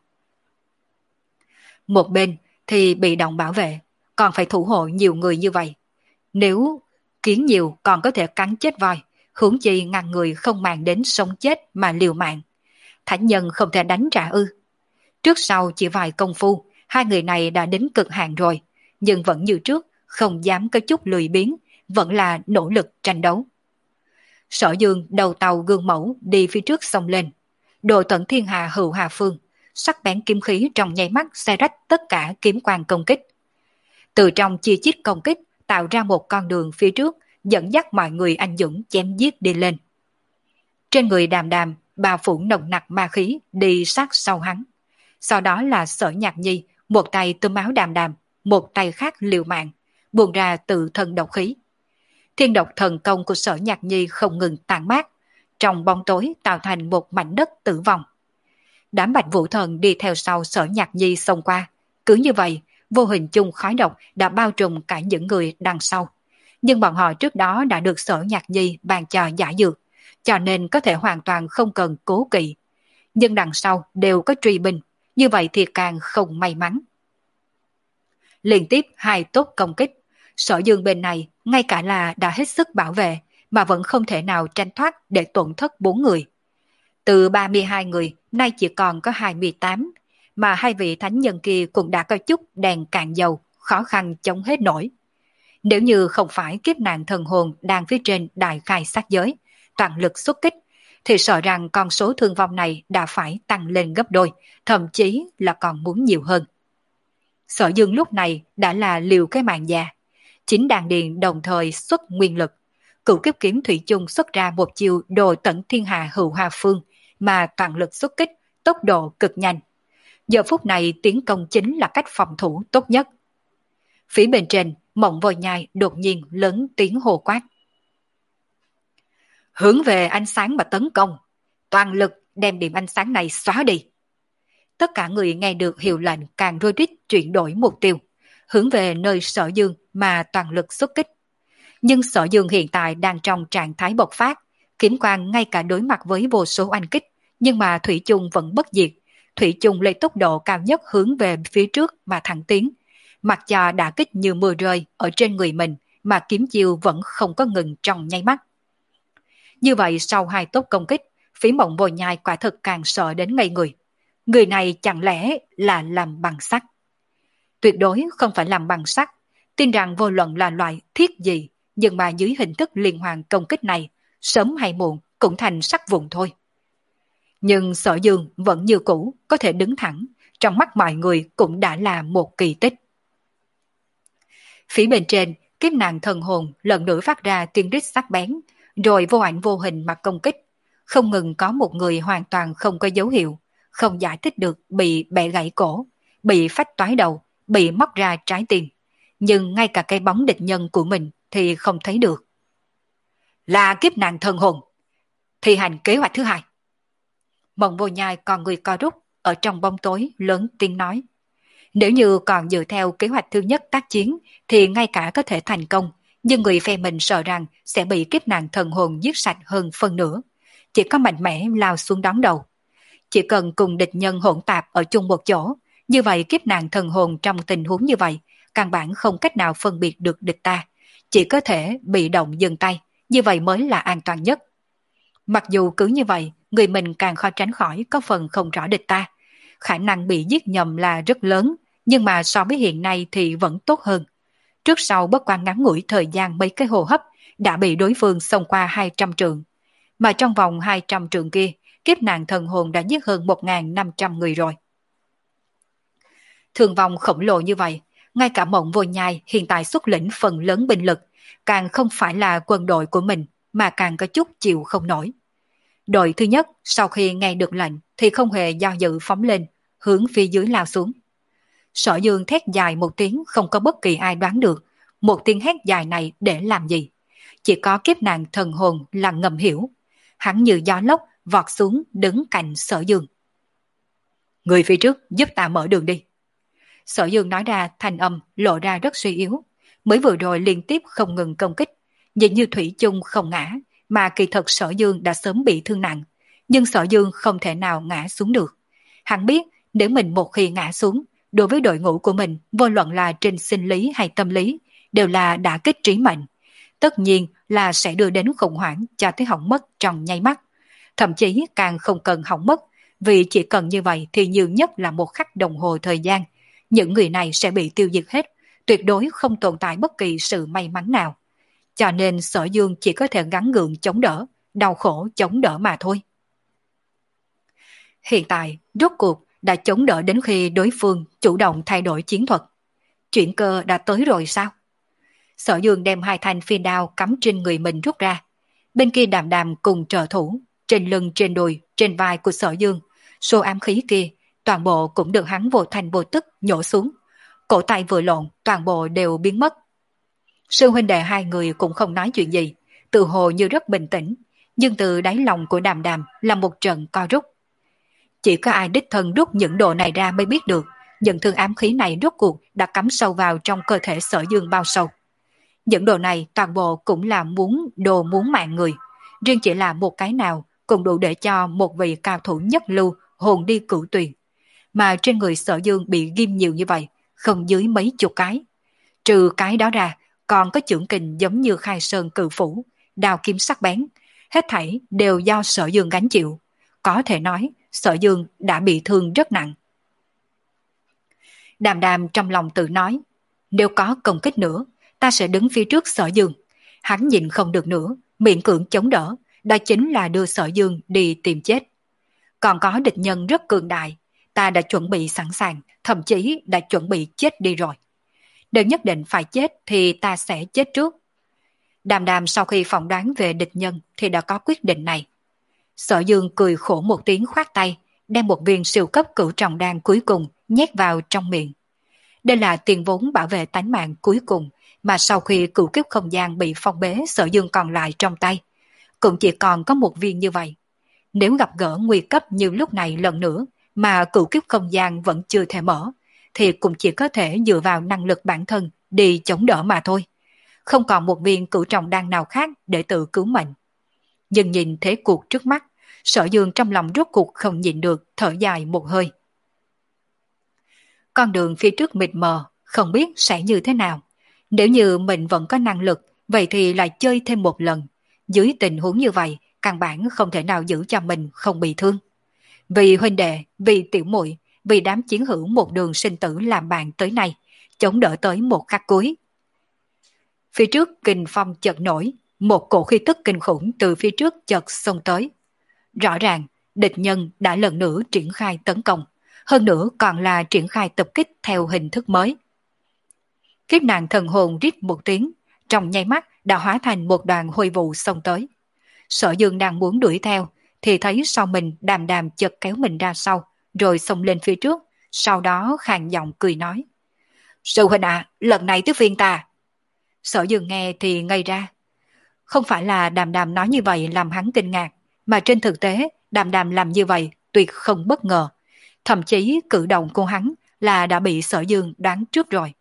Một bên thì bị động bảo vệ, còn phải thủ hộ nhiều người như vậy. Nếu kiến nhiều còn có thể cắn chết voi, huống chi ngàn người không màng đến sống chết mà liều mạng. Thánh nhân không thể đánh trả ư? Trước sau chỉ vài công phu, hai người này đã đến cực hạn rồi, nhưng vẫn như trước, không dám có chút lười biếng, vẫn là nỗ lực tranh đấu. Sở Dương đầu tàu gương mẫu đi phía trước xông lên. Đồ tận thiên hà hữu hà phương, sắc bén kiếm khí trong nháy mắt xe rách tất cả kiếm quang công kích. Từ trong chia chít công kích tạo ra một con đường phía trước, dẫn dắt mọi người anh dũng chém giết đi lên. Trên người Đàm Đàm bao phủ nồng nặc ma khí đi sát sau hắn. Sau đó là Sở Nhạc Nhi, một tay túm áo Đàm Đàm, một tay khác liều mạng, buông ra tự thân độc khí. Thiên độc thần công của Sở Nhạc Nhi không ngừng tàn mát, trong bóng tối tạo thành một mảnh đất tử vong. Đám Bạch Vũ Thần đi theo sau Sở Nhạc Nhi xông qua, cứ như vậy, vô hình chung khói độc đã bao trùm cả những người đằng sau. Nhưng bọn họ trước đó đã được Sở Nhạc Nhi ban cho giả dược, cho nên có thể hoàn toàn không cần cố kỵ. Nhưng đằng sau đều có truy binh, như vậy thì càng không may mắn. Liên tiếp hai tốt công kích, Sở Dương bên này ngay cả là đã hết sức bảo vệ mà vẫn không thể nào tranh thoát để tổn thất bốn người. Từ ba mươi hai người nay chỉ còn có hai mươi tám, mà hai vị thánh nhân kia cũng đã có chút đèn cạn dầu, khó khăn chống hết nổi. Nếu như không phải kiếp nạn thần hồn đang phía trên đại khai sát giới, toàn lực xuất kích, thì sợ rằng con số thương vong này đã phải tăng lên gấp đôi, thậm chí là còn muốn nhiều hơn. Sở Dương lúc này đã là liều cái mạng già, chính đàn điền đồng thời xuất nguyên lực. Cửu kiếp kiếm thủy chung xuất ra một chiều đồ tận thiên hà hữu hà phương mà toàn lực xuất kích, tốc độ cực nhanh. Giờ phút này tiến công chính là cách phòng thủ tốt nhất. Phía bên trên, Mộng Vô Nhai đột nhiên lớn tiếng hô quát. Hướng về ánh sáng mà tấn công, toàn lực đem điểm ánh sáng này xóa đi. Tất cả người nghe được hiệu lệnh càng rối rít chuyển đổi mục tiêu, hướng về nơi Sở Dương mà toàn lực xuất kích. Nhưng Sở Dương hiện tại đang trong trạng thái bộc phát, kiếm quang ngay cả đối mặt với vô số oanh kích, nhưng mà thủy chung vẫn bất diệt. Thủy chung lấy tốc độ cao nhất hướng về phía trước mà thẳng tiến. Mặc cho đã kích như mưa rơi ở trên người mình, mà kiếm chiêu vẫn không có ngừng trong nháy mắt. Như vậy sau hai tốt công kích, Phí Mộng Vô Nhai quả thực càng sợ đến ngây người. Người này chẳng lẽ là làm bằng sắt? Tuyệt đối không phải làm bằng sắt. Tin rằng vô luận là loại thiết gì, nhưng mà dưới hình thức liên hoàn công kích này, sớm hay muộn cũng thành sắt vụn thôi. Nhưng Sở Dương vẫn như cũ, có thể đứng thẳng, trong mắt mọi người cũng đã là một kỳ tích. Phía bên trên, kiếp nạn thần hồn lần nữa phát ra tiếng rít sắc bén, rồi vô ảnh vô hình mà công kích. Không ngừng có một người hoàn toàn không có dấu hiệu, không giải thích được bị bẻ gãy cổ, bị phách toái đầu, bị móc ra trái tim. Nhưng ngay cả cái bóng địch nhân của mình thì không thấy được. Là kiếp nạn thần hồn. Thi hành kế hoạch thứ hai. Mộng Vô Nhai còn người co rút, ở trong bóng tối lớn tiếng nói. Nếu như còn dựa theo kế hoạch thứ nhất tác chiến thì ngay cả có thể thành công, nhưng người phe mình sợ rằng sẽ bị kiếp nạn thần hồn giết sạch hơn phân nửa. Chỉ có mạnh mẽ lao xuống đón đầu. Chỉ cần cùng địch nhân hỗn tạp ở chung một chỗ, như vậy kiếp nạn thần hồn trong tình huống như vậy, căn bản không cách nào phân biệt được địch ta. Chỉ có thể bị động dừng tay, như vậy mới là an toàn nhất. Mặc dù cứ như vậy, người mình càng khó tránh khỏi có phần không rõ địch ta. Khả năng bị giết nhầm là rất lớn, nhưng mà so với hiện nay thì vẫn tốt hơn. Trước sau bất quan ngắn ngủi thời gian mấy cái hô hấp đã bị đối phương xông qua hai trăm trượng. Mà trong vòng hai trăm trượng kia, kiếp nạn thần hồn đã giết hơn một nghìn năm trăm người rồi. Thương vong khổng lồ như vậy, ngay cả Mộng Vô Nhai hiện tại xuất lĩnh phần lớn binh lực, càng không phải là quân đội của mình, mà càng có chút chịu không nổi. Đội thứ nhất sau khi nghe được lệnh thì không hề do dự phóng lên, hướng phía dưới lao xuống. Sở Dương thét dài một tiếng không có bất kỳ ai đoán được, một tiếng hét dài này để làm gì. Chỉ có kiếp nạn thần hồn là ngầm hiểu. Hắn như gió lốc vọt xuống đứng cạnh Sở Dương. Người phía trước giúp ta mở đường đi. Sở Dương nói ra thanh âm lộ ra rất suy yếu. Mới vừa rồi liên tiếp không ngừng công kích, nhìn như thủy chung không ngã, mà kỳ thật Sở Dương đã sớm bị thương nặng. Nhưng Sở Dương không thể nào ngã xuống được. Hắn biết nếu mình một khi ngã xuống, đối với đội ngũ của mình, vô luận là trên sinh lý hay tâm lý, đều là đả kích trí mệnh. Tất nhiên là sẽ đưa đến khủng hoảng cho tới hỏng mất trong nháy mắt. Thậm chí càng không cần hỏng mất, vì chỉ cần như vậy thì nhiều nhất là một khắc đồng hồ thời gian. Những người này sẽ bị tiêu diệt hết, tuyệt đối không tồn tại bất kỳ sự may mắn nào. Cho nên Sở Dương chỉ có thể gắng gượng chống đỡ, đau khổ chống đỡ mà thôi. Hiện tại, rốt cuộc đã chống đỡ đến khi đối phương chủ động thay đổi chiến thuật. Chuyển cơ đã tới rồi sao? Sở Dương đem hai thanh phi đao cắm trên người mình rút ra. Bên kia Đàm Đàm cùng trợ thủ, trên lưng, trên đùi, trên vai của Sở Dương, số ám khí kia, toàn bộ cũng được hắn vô thành vô tức nhổ xuống. Cổ tay vừa lộn, toàn bộ đều biến mất. Sư huynh đệ hai người cũng không nói chuyện gì, tự hồ như rất bình tĩnh, nhưng từ đáy lòng của Đàm Đàm là một trận co rút. Chỉ có ai đích thân rút những đồ này ra mới biết được, những thương ám khí này rốt cuộc đã cắm sâu vào trong cơ thể Sở Dương bao sâu. Những đồ này toàn bộ cũng là muốn đồ muốn mạng người, riêng chỉ là một cái nào cũng đủ để cho một vị cao thủ nhất lưu hồn đi cửu tuyền. Mà trên người Sở Dương bị ghim nhiều như vậy, không dưới mấy chục cái. Trừ cái đó ra, còn có chưởng kình giống như Khai Sơn Cự Phủ, đao kiếm sắc bén, hết thảy đều do Sở Dương gánh chịu. Có thể nói, Sở Dương đã bị thương rất nặng. Đàm Đàm trong lòng tự nói, nếu có công kích nữa, ta sẽ đứng phía trước Sở Dương. Hắn nhìn không được nữa, miễn cưỡng chống đỡ, đó chính là đưa Sở Dương đi tìm chết. Còn có địch nhân rất cường đại, ta đã chuẩn bị sẵn sàng, thậm chí đã chuẩn bị chết đi rồi. Nếu nhất định phải chết thì ta sẽ chết trước. Đàm Đàm sau khi phỏng đoán về địch nhân thì đã có quyết định này. Sở Dương cười khổ một tiếng khoát tay, đem một viên siêu cấp cửu trọng đan cuối cùng nhét vào trong miệng. Đây là tiền vốn bảo vệ tánh mạng cuối cùng mà sau khi cửu kiếp không gian bị phong bế Sở Dương còn lại trong tay. Cũng chỉ còn có một viên như vậy. Nếu gặp gỡ nguy cấp như lúc này lần nữa mà cửu kiếp không gian vẫn chưa thể mở, thì cũng chỉ có thể dựa vào năng lực bản thân đi chống đỡ mà thôi. Không còn một viên cửu trọng đan nào khác để tự cứu mệnh. Nhưng nhìn thế cuộc trước mắt, Sở Dương trong lòng rốt cuộc không nhịn được, thở dài một hơi. Con đường phía trước mịt mờ, không biết sẽ như thế nào. Nếu như mình vẫn có năng lực, vậy thì lại chơi thêm một lần. Dưới tình huống như vậy, căn bản không thể nào giữ cho mình không bị thương. Vì huynh đệ, vì tiểu muội, vì đám chiến hữu một đường sinh tử làm bạn tới nay, chống đỡ tới một khắc cuối. Phía trước kình phong chợt nổi, một cổ khí tức kinh khủng từ phía trước chợt xông tới. Rõ ràng, địch nhân đã lần nữa triển khai tấn công, hơn nữa còn là triển khai tập kích theo hình thức mới. Kiếp nạn thần hồn rít một tiếng, trong nháy mắt đã hóa thành một đoàn hôi vụ xông tới. Sở Dương đang muốn đuổi theo, thì thấy sau mình Đàm Đàm chợt kéo mình ra sau, rồi xông lên phía trước, sau đó khàn giọng cười nói. Sư huynh à, lần này tới phiên ta. Sở Dương nghe thì ngây ra. Không phải là Đàm Đàm nói như vậy làm hắn kinh ngạc, mà trên thực tế Đàm Đàm làm như vậy tuyệt không bất ngờ. Thậm chí cử động của hắn là đã bị Sở Dương đoán trước rồi.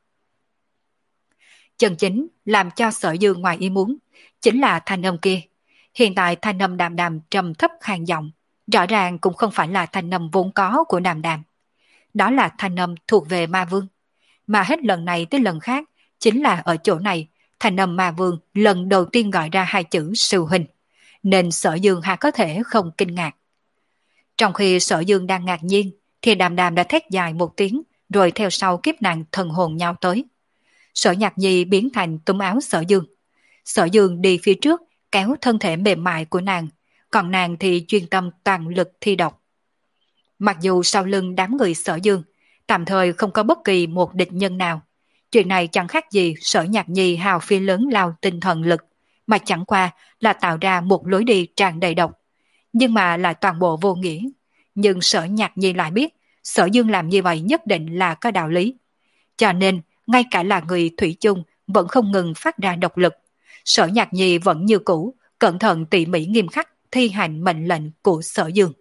Chân chính làm cho Sở Dương ngoài ý muốn chính là thanh âm kia. Hiện tại thanh âm Đàm Đàm trầm thấp khàn giọng, rõ ràng cũng không phải là thanh âm vốn có của Đàm Đàm. Đó là thanh âm thuộc về Ma Vương. Mà hết lần này tới lần khác, chính là ở chỗ này, thanh âm Ma Vương lần đầu tiên gọi ra hai chữ sư huynh, nên Sở Dương hà có thể không kinh ngạc. Trong khi Sở Dương đang ngạc nhiên, thì Đàm Đàm đã thét dài một tiếng, rồi theo sau kiếp nạn thần hồn nhau tới. Sở Nhạc Nhi biến thành túm áo Sở Dương. Sở Dương đi phía trước, kéo thân thể mềm mại của nàng, còn nàng thì chuyên tâm toàn lực thi độc. Mặc dù sau lưng đám người Sở Dương, tạm thời không có bất kỳ một địch nhân nào, chuyện này chẳng khác gì Sở Nhạc Nhi hào phi lớn lao tinh thần lực, mà chẳng qua là tạo ra một lối đi tràn đầy độc, nhưng mà lại toàn bộ vô nghĩa. Nhưng Sở Nhạc Nhi lại biết, Sở Dương làm như vậy nhất định là có đạo lý. Cho nên, ngay cả là người thủy chung vẫn không ngừng phát ra độc lực. Sở Nhạc Nhi vẫn như cũ, cẩn thận tỉ mỉ nghiêm khắc thi hành mệnh lệnh của Sở Dương.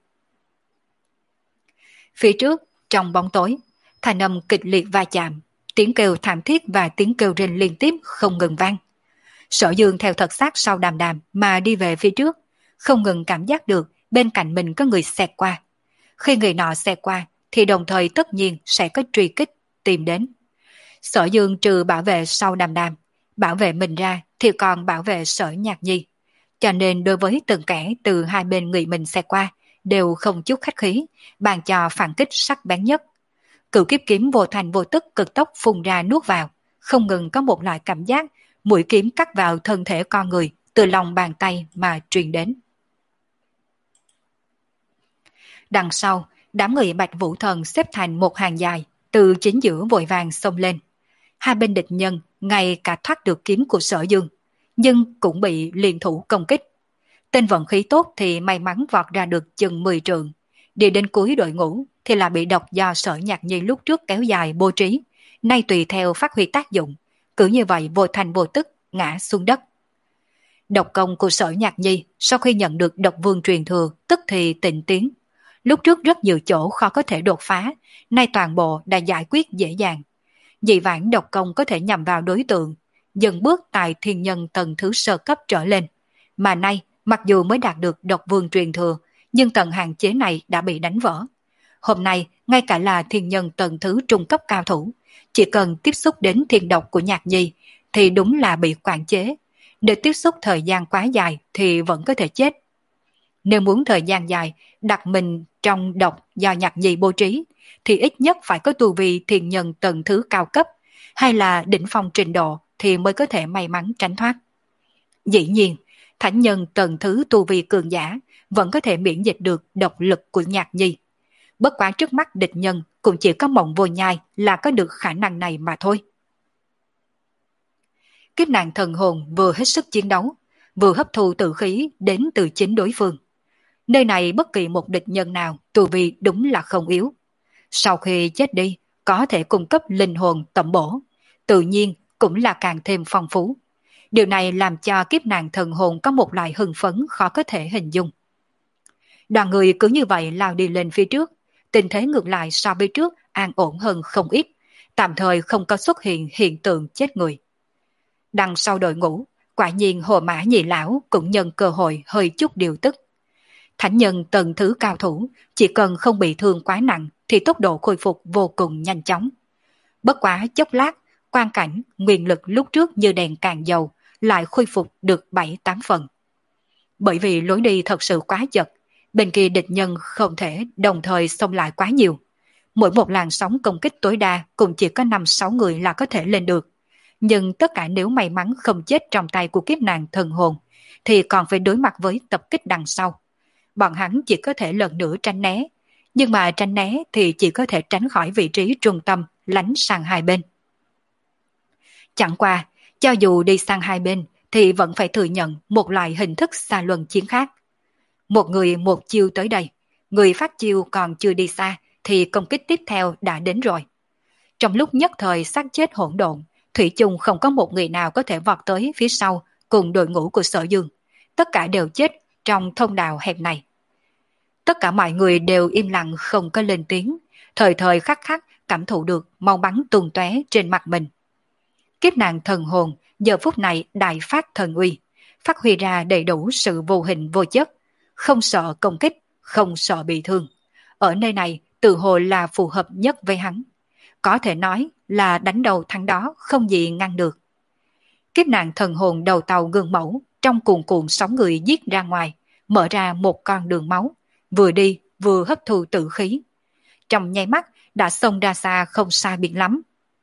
Phía trước, trong bóng tối, thanh âm kịch liệt va chạm, tiếng kêu thảm thiết và tiếng kêu rên liên tiếp không ngừng vang. Sở Dương theo thật sát sau Đàm Đàm mà đi về phía trước, không ngừng cảm giác được bên cạnh mình có người xẹt qua. Khi người nọ xẹt qua, thì đồng thời tất nhiên sẽ có truy kích tìm đến. Sở Dương trừ bảo vệ sau Đàm Đàm, bảo vệ mình ra thì còn bảo vệ Sở Nhạc Nhi. Cho nên đối với từng kẻ từ hai bên người mình xẹt qua, đều không chút khách khí, bàn cho phản kích sắc bén nhất. Cửu kiếp kiếm vô thành vô tức cực tốc phun ra nuốt vào, không ngừng có một loại cảm giác mũi kiếm cắt vào thân thể con người từ lòng bàn tay mà truyền đến. Đằng sau, đám người Bạch Vũ Thần xếp thành một hàng dài, từ chính giữa vội vàng xông lên. Hai bên địch nhân ngay cả thoát được kiếm của Sở Dương, nhưng cũng bị liên thủ công kích. Tên vận khí tốt thì may mắn vọt ra được chừng mười trượng, đi đến cuối đội ngũ thì là bị độc do Sở Nhạc Nhi lúc trước kéo dài bố trí, nay tùy theo phát huy tác dụng, cứ như vậy vô thành vô tức ngã xuống đất. Độc công của Sở Nhạc Nhi sau khi nhận được độc vương truyền thừa tức thì tịnh tiến. Lúc trước rất nhiều chỗ khó có thể đột phá, nay toàn bộ đã giải quyết dễ dàng. Dị vãng độc công có thể nhằm vào đối tượng, dần bước tại thiên nhân tầng thứ sơ cấp trở lên. Mà nay, mặc dù mới đạt được độc vương truyền thừa, nhưng tầng hạn chế này đã bị đánh vỡ. Hôm nay, ngay cả là thiên nhân tầng thứ trung cấp cao thủ, chỉ cần tiếp xúc đến thiên độc của Nhạc Nhi, thì đúng là bị quản chế. Nếu tiếp xúc thời gian quá dài thì vẫn có thể chết. Nếu muốn thời gian dài đặt mình trong độc do Nhạc Nhi bố trí, thì ít nhất phải có tu vi thiên nhân tầng thứ cao cấp, hay là đỉnh phong trình độ thì mới có thể may mắn tránh thoát. Dĩ nhiên, thánh nhân tầng thứ tu vi cường giả vẫn có thể miễn dịch được độc lực của Nhạc Nhi. Bất quá trước mắt địch nhân cũng chỉ có Mộng Vô Nhai là có được khả năng này mà thôi. Kiếp nạn thần hồn vừa hết sức chiến đấu, vừa hấp thu tử khí đến từ chính đối phương. Nơi này bất kỳ một địch nhân nào tu vi đúng là không yếu. Sau khi chết đi, có thể cung cấp linh hồn tẩm bổ, tự nhiên cũng là càng thêm phong phú. Điều này làm cho kiếp nạn thần hồn có một loại hưng phấn khó có thể hình dung. Đoàn người cứ như vậy lao đi lên phía trước, tình thế ngược lại so với trước an ổn hơn không ít, tạm thời không có xuất hiện hiện tượng chết người. Đằng sau đội ngũ, quả nhiên Hồ Mã Nhị Lão cũng nhân cơ hội hơi chút điều tức. Thánh nhân tầng thứ cao thủ, chỉ cần không bị thương quá nặng thì tốc độ khôi phục vô cùng nhanh chóng. Bất quá chốc lát, quang cảnh, nguyên lực lúc trước như đèn cạn dầu, lại khôi phục được bảy tám phần. Bởi vì lối đi thật sự quá chật, bên kia địch nhân không thể đồng thời xông lại quá nhiều. Mỗi một làn sóng công kích tối đa cũng chỉ có năm sáu người là có thể lên được. Nhưng tất cả nếu may mắn không chết trong tay của kiếp nàng thần hồn, thì còn phải đối mặt với tập kích đằng sau. Bọn hắn chỉ có thể lần nữa tránh né, nhưng mà tránh né thì chỉ có thể tránh khỏi vị trí trung tâm, lánh sang hai bên. Chẳng qua, cho dù đi sang hai bên, thì vẫn phải thừa nhận một loại hình thức xa luân chiến khác. Một người một chiêu tới đây, người phát chiêu còn chưa đi xa, thì công kích tiếp theo đã đến rồi. Trong lúc nhất thời xác chết hỗn độn, thủy chung không có một người nào có thể vọt tới phía sau cùng đội ngũ của Sở Dương. Tất cả đều chết trong thông đạo hẹp này. Tất cả mọi người đều im lặng không có lên tiếng, thời thời khắc khắc cảm thụ được máu bắn tung tóe trên mặt mình. Kiếp nạn thần hồn giờ phút này đại phát thần uy, phát huy ra đầy đủ sự vô hình vô chất, không sợ công kích, không sợ bị thương. Ở nơi này tự hồ là phù hợp nhất với hắn. Có thể nói là đánh đầu thắng đó, không gì ngăn được. Kiếp nạn thần hồn đầu tàu gương mẫu, trong cuồn cuộn sóng người giết ra ngoài, mở ra một con đường máu, vừa đi vừa hấp thu tử khí. Trong nháy mắt đã xông ra xa không xa biệt lắm.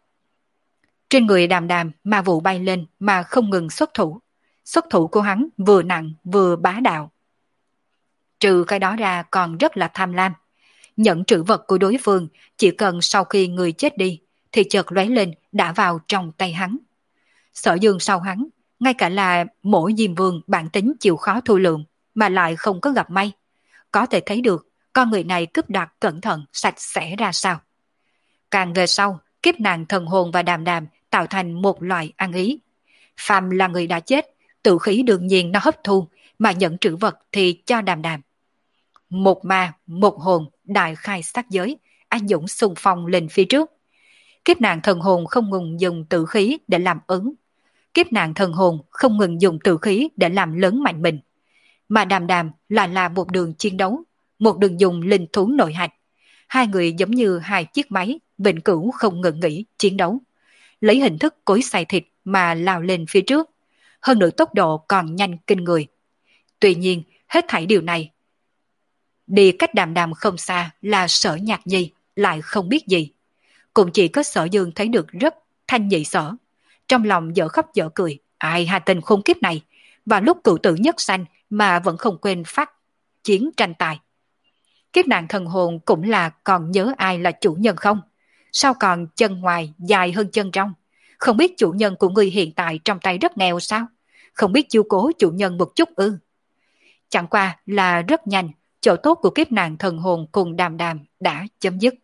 Trên người Đàm Đàm ma vụ bay lên mà không ngừng xuất thủ. Xuất thủ của hắn vừa nặng vừa bá đạo. Trừ cái đó ra còn rất là tham lam. Nhận trữ vật của đối phương chỉ cần sau khi người chết đi thì chợt lóe lên đã vào trong tay hắn. Sở Dương sau hắn, ngay cả là mỗi Diêm Vương bản tính chịu khó thu lượng mà lại không có gặp may. Có thể thấy được con người này cướp đoạt cẩn thận sạch sẽ ra sao. Càng về sau, kiếp nạn thần hồn và Đàm Đàm tạo thành một loại ăn ý. Phàm là người đã chết, tự khí đương nhiên nó hấp thu, mà nhận trữ vật thì cho Đàm Đàm. Một ma, một hồn, đại khai sát giới, anh dũng xung phong lên phía trước. Kiếp nạn thần hồn không ngừng dùng tự khí để làm ứng. Kiếp nạn thần hồn không ngừng dùng tự khí để làm lớn mạnh mình. Mà Đàm Đàm là là một đường chiến đấu, một đường dùng linh thú nội hạch. Hai người giống như hai chiếc máy, vĩnh cửu không ngừng nghỉ chiến đấu. Lấy hình thức cối xay thịt mà lao lên phía trước. Hơn nữa tốc độ còn nhanh kinh người. Tuy nhiên, hết thảy điều này. Đi cách Đàm Đàm không xa là Sở Nhạc Nhi, lại không biết gì. Cũng chỉ có Sở Dương thấy được rất thanh nhị sở. Trong lòng dở khóc dở cười, ai hà tình khốn kiếp này, vào lúc cựu tử nhất sanh mà vẫn không quên phát chiến tranh tài. Kiếp nạn thần hồn cũng là còn nhớ ai là chủ nhân không? Sao còn chân ngoài dài hơn chân trong? Không biết chủ nhân của người hiện tại trong tay rất nghèo sao? Không biết chiếu cố chủ nhân một chút ư? Chẳng qua là rất nhanh, chỗ tốt của kiếp nạn thần hồn cùng Đàm Đàm đã chấm dứt.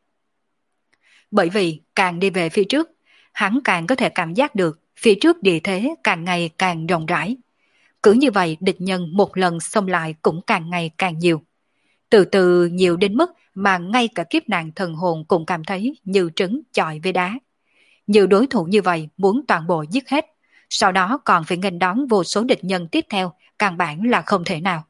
Bởi vì càng đi về phía trước, hắn càng có thể cảm giác được phía trước địa thế càng ngày càng rộng rãi. Cứ như vậy địch nhân một lần xông lại cũng càng ngày càng nhiều. Từ từ nhiều đến mức mà ngay cả kiếp nạn thần hồn cũng cảm thấy như trứng chọi với đá. Nhiều đối thủ như vậy muốn toàn bộ giết hết, sau đó còn phải nghênh đón vô số địch nhân tiếp theo, căn bản là không thể nào.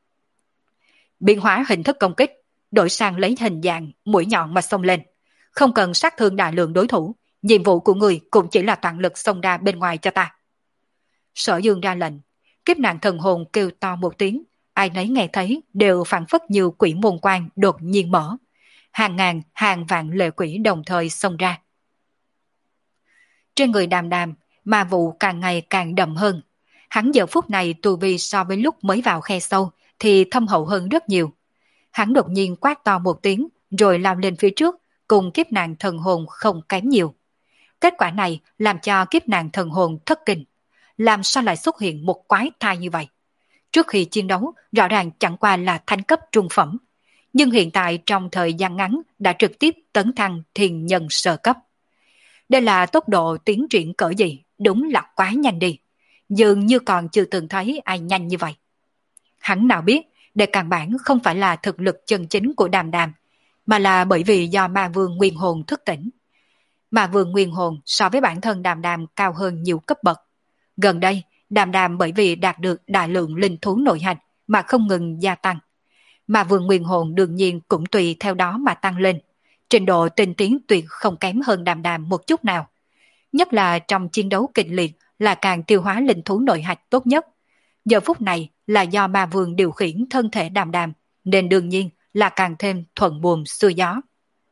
Biến hóa hình thức công kích, đổi sang lấy hình dạng mũi nhọn mà xông lên. Không cần sát thương đại lượng đối thủ, nhiệm vụ của người cũng chỉ là toàn lực xông ra bên ngoài cho ta. Sở Dương ra lệnh, kiếp nạn thần hồn kêu to một tiếng, ai nấy nghe thấy đều phản phất như quỷ môn quan đột nhiên mở. Hàng ngàn, hàng vạn lệ quỷ đồng thời xông ra. Trên người Đàm Đàm, ma vụ càng ngày càng đậm hơn. Hắn giờ phút này tu vi so với lúc mới vào khe sâu thì thâm hậu hơn rất nhiều. Hắn đột nhiên quát to một tiếng rồi lao lên phía trước, cùng kiếp nạn thần hồn không kém nhiều. Kết quả này làm cho kiếp nạn thần hồn thất kinh. Làm sao lại xuất hiện một quái thai như vậy? Trước khi chiến đấu, rõ ràng chẳng qua là thanh cấp trung phẩm. Nhưng hiện tại trong thời gian ngắn đã trực tiếp tấn thăng thiền nhân sơ cấp. Đây là tốc độ tiến triển cỡ gì? Đúng là quá nhanh đi. Dường như còn chưa từng thấy ai nhanh như vậy. Hắn nào biết, đây căn bản không phải là thực lực chân chính của Đàm Đàm, mà là bởi vì do ma vương nguyên hồn thức tỉnh. mà Vương Nguyên Hồn so với bản thân Đàm Đàm cao hơn nhiều cấp bậc. Gần đây, Đàm Đàm bởi vì đạt được đại lượng linh thú nội hành mà không ngừng gia tăng. Mà Vương Nguyên Hồn đương nhiên cũng tùy theo đó mà tăng lên. Trình độ tinh tiến tuyệt không kém hơn Đàm Đàm một chút nào. Nhất là trong chiến đấu kịch liệt là càng tiêu hóa linh thú nội hạch tốt nhất. Giờ phút này là do ma vương điều khiển thân thể Đàm Đàm, nên đương nhiên là càng thêm thuận buồm xuôi gió.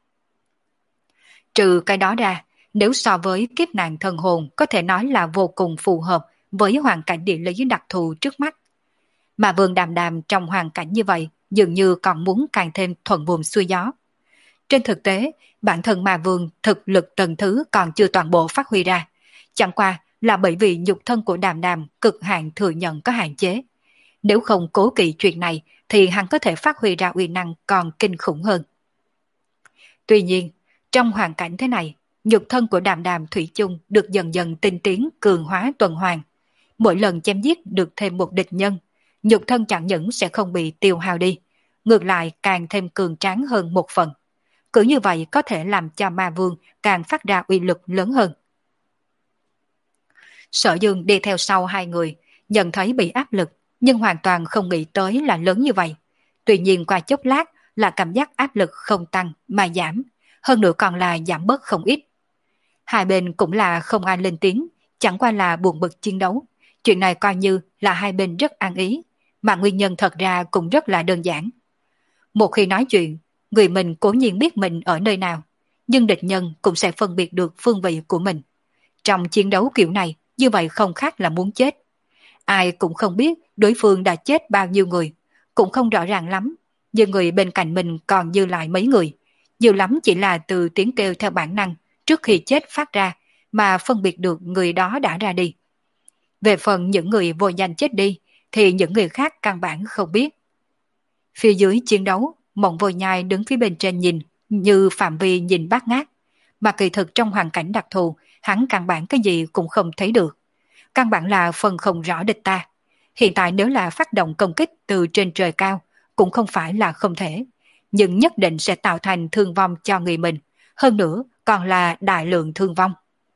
Trừ cái đó ra, nếu so với kiếp nạn thần hồn có thể nói là vô cùng phù hợp với hoàn cảnh địa lý đặc thù trước mắt. Mà vương Đàm Đàm trong hoàn cảnh như vậy dường như còn muốn càng thêm thuận buồm xuôi gió. Trên thực tế, bản thân ma vương thực lực tầng thứ còn chưa toàn bộ phát huy ra. Chẳng qua là bởi vì nhục thân của Đàm Đàm cực hạn thừa nhận có hạn chế. Nếu không cố kỵ chuyện này thì hắn có thể phát huy ra uy năng còn kinh khủng hơn. Tuy nhiên, trong hoàn cảnh thế này, nhục thân của Đàm Đàm thủy chung được dần dần tinh tiến cường hóa tuần hoàn. Mỗi lần chém giết được thêm một địch nhân, nhục thân chẳng những sẽ không bị tiêu hao đi, ngược lại càng thêm cường tráng hơn một phần. Cứ như vậy có thể làm cho ma vương càng phát ra uy lực lớn hơn. Sở Dương đi theo sau hai người, nhận thấy bị áp lực, nhưng hoàn toàn không nghĩ tới là lớn như vậy. Tuy nhiên qua chốc lát là cảm giác áp lực không tăng mà giảm, hơn nữa còn là giảm bớt không ít. Hai bên cũng là không ai lên tiếng, chẳng qua là buồn bực chiến đấu. Chuyện này coi như là hai bên rất an ý, mà nguyên nhân thật ra cũng rất là đơn giản. Một khi nói chuyện, người mình cố nhiên biết mình ở nơi nào, nhưng địch nhân cũng sẽ phân biệt được phương vị của mình. Trong chiến đấu kiểu này, như vậy không khác là muốn chết. Ai cũng không biết đối phương đã chết bao nhiêu người, cũng không rõ ràng lắm, nhưng người bên cạnh mình còn dư lại mấy người. Nhiều lắm chỉ là từ tiếng kêu theo bản năng trước khi chết phát ra mà phân biệt được người đó đã ra đi. Về phần những người vô danh chết đi thì những người khác căn bản không biết. Phía dưới chiến đấu, Mộng Vô Nhai đứng phía bên trên nhìn như phạm vi nhìn bát ngát, mà kỳ thực trong hoàn cảnh đặc thù hắn căn bản cái gì cũng không thấy được. Căn bản là phần không rõ địch ta. Hiện tại nếu là phát động công kích từ trên trời cao cũng không phải là không thể, nhưng nhất định sẽ tạo thành thương vong cho người mình, hơn nữa còn là đại lượng thương vong.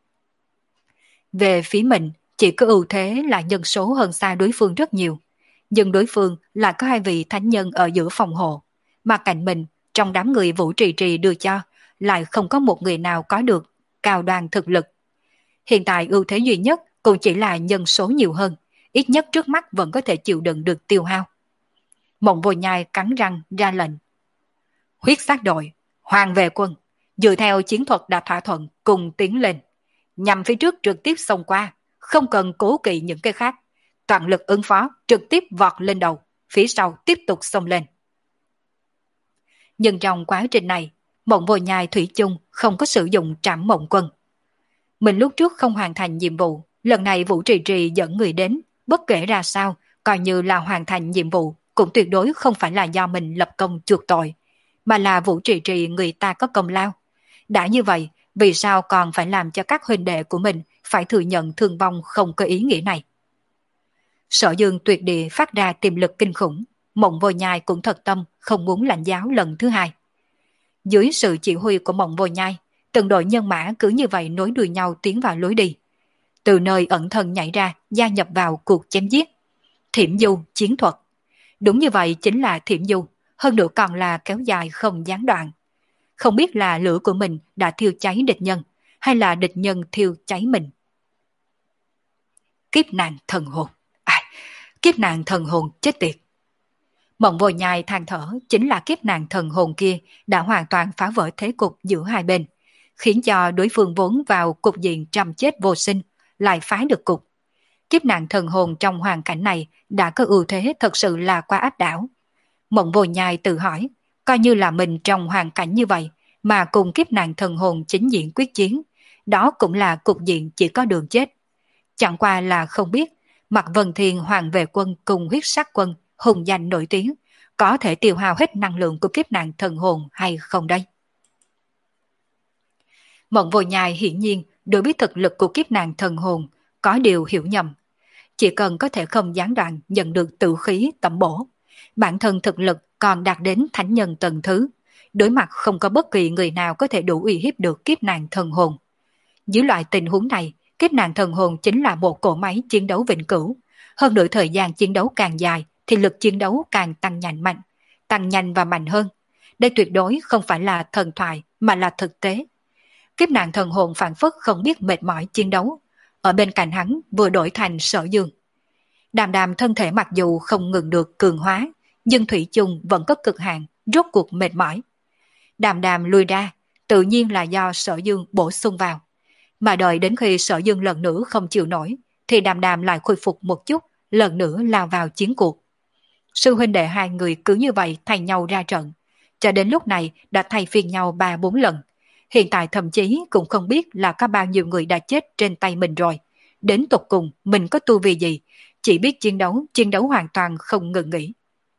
Về phía mình, chỉ có ưu thế là nhân số hơn xa đối phương rất nhiều, nhưng đối phương là có hai vị thánh nhân ở giữa phòng hộ, mà cạnh mình, trong đám người Vũ Trì Trì đưa cho, lại không có một người nào có được cao đoan thực lực. Hiện tại ưu thế duy nhất cũng chỉ là nhân số nhiều hơn, ít nhất trước mắt vẫn có thể chịu đựng được tiêu hao. Mộng Vô Nhai cắn răng ra lệnh. Huyết sát đội, hoàng vệ quân, dựa theo chiến thuật đã thỏa thuận cùng tiến lên. Nhằm phía trước trực tiếp xông qua, không cần cố kỵ những cái khác. Toàn lực ứng phó, trực tiếp vọt lên đầu, phía sau tiếp tục xông lên. Nhưng trong quá trình này, Mộng Vô Nhai thủy chung không có sử dụng trảm mộng quân. Mình lúc trước không hoàn thành nhiệm vụ, lần này Vũ Trì Trì dẫn người đến, bất kể ra sao, coi như là hoàn thành nhiệm vụ, cũng tuyệt đối không phải là do mình lập công chuộc tội, mà là Vũ Trì Trì người ta có công lao. Đã như vậy, vì sao còn phải làm cho các huynh đệ của mình phải thừa nhận thương vong không có ý nghĩa này? Sở Dương tuyệt địa phát ra tiềm lực kinh khủng, Mộng Vô Nhai cũng thật tâm không muốn lãnh giáo lần thứ hai. Dưới sự chỉ huy của Mộng Vô Nhai, từng đội nhân mã cứ như vậy nối đuôi nhau tiến vào lối đi. Từ nơi ẩn thân nhảy ra, gia nhập vào cuộc chém giết. Thiểm du, chiến thuật. Đúng như vậy chính là thiểm du, hơn nữa còn là kéo dài không gián đoạn. Không biết là lửa của mình đã thiêu cháy địch nhân, hay là địch nhân thiêu cháy mình. Kiếp nạn thần hồn. À, kiếp nạn thần hồn chết tiệt. Mộng Vô Nhai than thở chính là kiếp nạn thần hồn kia đã hoàn toàn phá vỡ thế cục giữa hai bên, khiến cho đối phương vốn vào cục diện trăm chết vô sinh, lại phá được cục. Kiếp nạn thần hồn trong hoàn cảnh này đã có ưu thế thật sự là quá áp đảo. Mộng Vô Nhai tự hỏi, coi như là mình trong hoàn cảnh như vậy mà cùng kiếp nạn thần hồn chính diện quyết chiến, đó cũng là cục diện chỉ có đường chết. Chẳng qua là không biết, Mạc Vân Thiên Hoàng Vệ Quân cùng Huyết Sát Quân hùng danh nổi tiếng, có thể tiêu hao hết năng lượng của kiếp nạn thần hồn hay không đây? Mộng Vô Nhai hiển nhiên đối với thực lực của kiếp nạn thần hồn có điều hiểu nhầm. Chỉ cần có thể không gián đoạn nhận được tự khí tẩm bổ, bản thân thực lực còn đạt đến thánh nhân tầng thứ, đối mặt không có bất kỳ người nào có thể đủ uy hiếp được kiếp nạn thần hồn, Dưới loại tình huống này, kiếp nạn thần hồn chính là một cỗ máy chiến đấu vĩnh cửu. Hơn nữa thời gian chiến đấu càng dài thì lực chiến đấu càng tăng nhanh mạnh, tăng nhanh và mạnh hơn. Đây tuyệt đối không phải là thần thoại mà là thực tế. Kiếp nạn thần hồn phản phất không biết mệt mỏi chiến đấu. Ở bên cạnh hắn vừa đổi thành Sở Dương. Đàm Đàm thân thể mặc dù không ngừng được cường hóa, nhưng thủy chung vẫn có cực hạn, rốt cuộc mệt mỏi. Đàm Đàm lùi ra, tự nhiên là do Sở Dương bổ sung vào. Mà đợi đến khi Sở Dương lần nữa không chịu nổi, thì Đàm Đàm lại khôi phục một chút, lần nữa lao vào chiến cuộc. Sư huynh đệ hai người cứ như vậy thay nhau ra trận, cho đến lúc này đã thay phiên nhau ba bốn lần. Hiện tại thậm chí cũng không biết là có bao nhiêu người đã chết trên tay mình rồi. Đến tột cùng mình có tu vi gì, chỉ biết chiến đấu, chiến đấu hoàn toàn không ngừng nghỉ.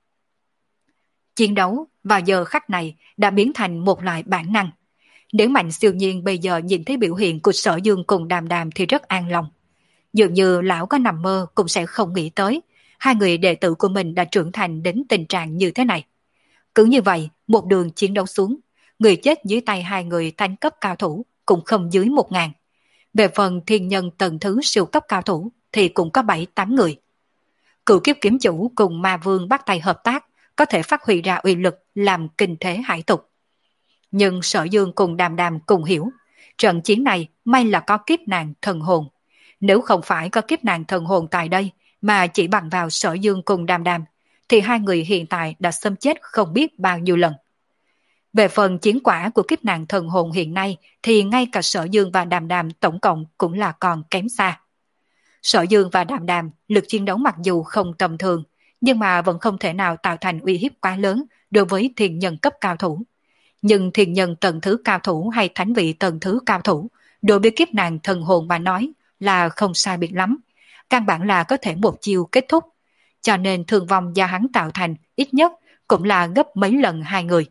Chiến đấu vào giờ khắc này đã biến thành một loại bản năng. Nếu Mạnh Siêu Nhiên bây giờ nhìn thấy biểu hiện của Sở Dương cùng Đàm Đàm thì rất an lòng. Dường như lão có nằm mơ cũng sẽ không nghĩ tới hai người đệ tử của mình đã trưởng thành đến tình trạng như thế này. Cứ như vậy, một đường chiến đấu xuống, người chết dưới tay hai người thanh cấp cao thủ cũng không dưới một ngàn. Về phần thiên nhân tầng thứ siêu cấp cao thủ thì cũng có bảy tám người. Cựu kiếp kiếm chủ cùng ma vương bắt tay hợp tác có thể phát huy ra uy lực làm kinh thế hải tục. Nhưng Sở Dương cùng Đàm Đàm cùng hiểu, trận chiến này may là có kiếp nạn thần hồn. Nếu không phải có kiếp nạn thần hồn tại đây mà chỉ bằng vào Sở Dương cùng Đàm Đàm, thì hai người hiện tại đã xâm chết không biết bao nhiêu lần. Về phần chiến quả của kiếp nạn thần hồn hiện nay thì ngay cả Sở Dương và Đàm Đàm tổng cộng cũng là còn kém xa. Sở Dương và Đàm Đàm lực chiến đấu mặc dù không tầm thường, nhưng mà vẫn không thể nào tạo thành uy hiếp quá lớn đối với thiên nhân cấp cao thủ. Nhưng thiên nhân tầng thứ cao thủ hay thánh vị tầng thứ cao thủ, đối với kiếp nạn thần hồn mà nói là không sai biệt lắm. Căn bản là có thể một chiêu kết thúc. Cho nên thương vong do hắn tạo thành ít nhất cũng là gấp mấy lần hai người.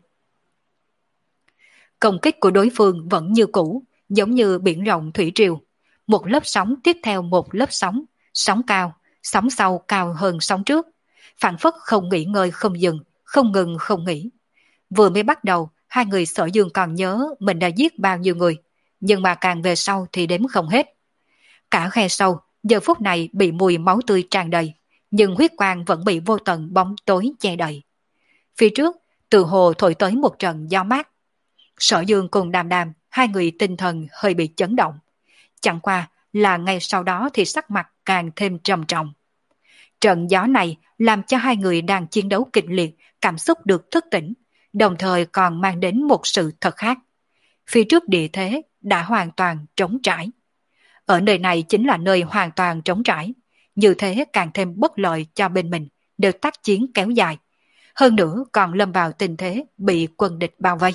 Công kích của đối phương vẫn như cũ, giống như biển rộng thủy triều. Một lớp sóng tiếp theo một lớp sóng, sóng cao, sóng sau cao hơn sóng trước. Phản phất không nghỉ ngơi không dừng, không ngừng không nghỉ. Vừa mới bắt đầu, hai người Sở Dương còn nhớ mình đã giết bao nhiêu người, nhưng mà càng về sau thì đếm không hết. Cả khe sâu, giờ phút này bị mùi máu tươi tràn đầy, nhưng huyết quang vẫn bị vô tận bóng tối che đậy. Phía trước, từ hồ thổi tới một trận gió mát. Sở Dương cùng Đàm Đàm, hai người tinh thần hơi bị chấn động. Chẳng qua là ngay sau đó thì sắc mặt càng thêm trầm trọng. Trận gió này làm cho hai người đang chiến đấu kịch liệt, cảm xúc được thức tỉnh, đồng thời còn mang đến một sự thật khác. Phía trước địa thế đã hoàn toàn trống trải. Ở nơi này chính là nơi hoàn toàn trống trải, như thế càng thêm bất lợi cho bên mình, đều tác chiến kéo dài. Hơn nữa còn lâm vào tình thế bị quân địch bao vây.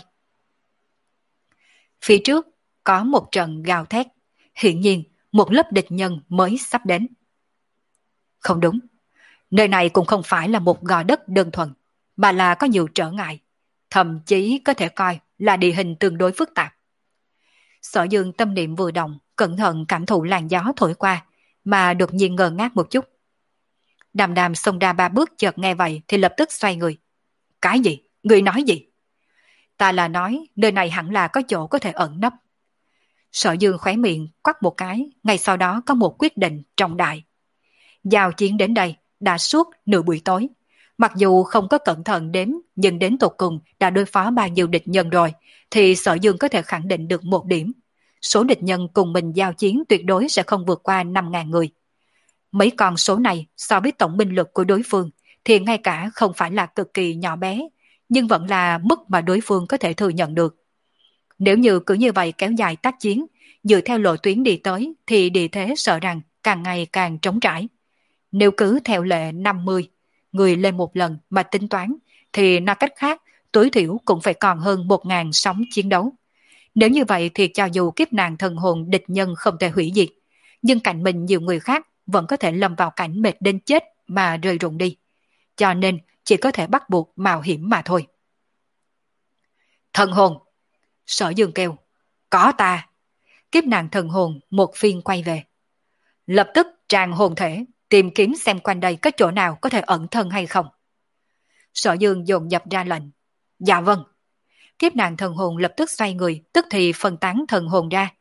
Phía trước có một trận gào thét, hiển nhiên một lớp địch nhân mới sắp đến. Không đúng, nơi này cũng không phải là một gò đất đơn thuần, mà là có nhiều trở ngại, thậm chí có thể coi là địa hình tương đối phức tạp. Sở Dương tâm niệm vừa động, cẩn thận cảm thụ làn gió thổi qua, mà đột nhiên ngơ ngác một chút. Đàm Đàm xông ra ba bước, chợt nghe vậy thì lập tức xoay người. Cái gì? Người nói gì? Ta là nói nơi này hẳn là có chỗ có thể ẩn nấp. Sở Dương khóe miệng quắt một cái, ngay sau đó có một quyết định trọng đại. Giao chiến đến đây đã suốt nửa buổi tối. Mặc dù không có cẩn thận đếm, nhưng đến tột cùng đã đối phó bao nhiêu địch nhân rồi, thì Sở Dương có thể khẳng định được một điểm. Số địch nhân cùng mình giao chiến tuyệt đối sẽ không vượt qua năm ngàn người. Mấy con số này so với tổng binh lực của đối phương thì ngay cả không phải là cực kỳ nhỏ bé, nhưng vẫn là mức mà đối phương có thể thừa nhận được. Nếu như cứ như vậy kéo dài tác chiến, dựa theo lộ tuyến đi tới thì địa thế sợ rằng càng ngày càng trống trải. Nếu cứ theo lệ năm mươi người lên một lần mà tính toán, thì nói cách khác tối thiểu cũng phải còn hơn một ngàn sóng chiến đấu. Nếu như vậy thì cho dù kiếp nạn thần hồn địch nhân không thể hủy diệt, nhưng cạnh mình nhiều người khác vẫn có thể lâm vào cảnh mệt đến chết mà rơi rụng đi. Cho nên chỉ có thể bắt buộc mạo hiểm mà thôi. Thần hồn! Sở Dương kêu. Có ta! Kiếp nạn thần hồn một phiên quay về. Lập tức tràn hồn thể, tìm kiếm xem quanh đây có chỗ nào có thể ẩn thân hay không. Sở Dương dồn dập ra lệnh. Dạ vâng. Kiếp nạn thần hồn lập tức xoay người, tức thì phân tán thần hồn ra.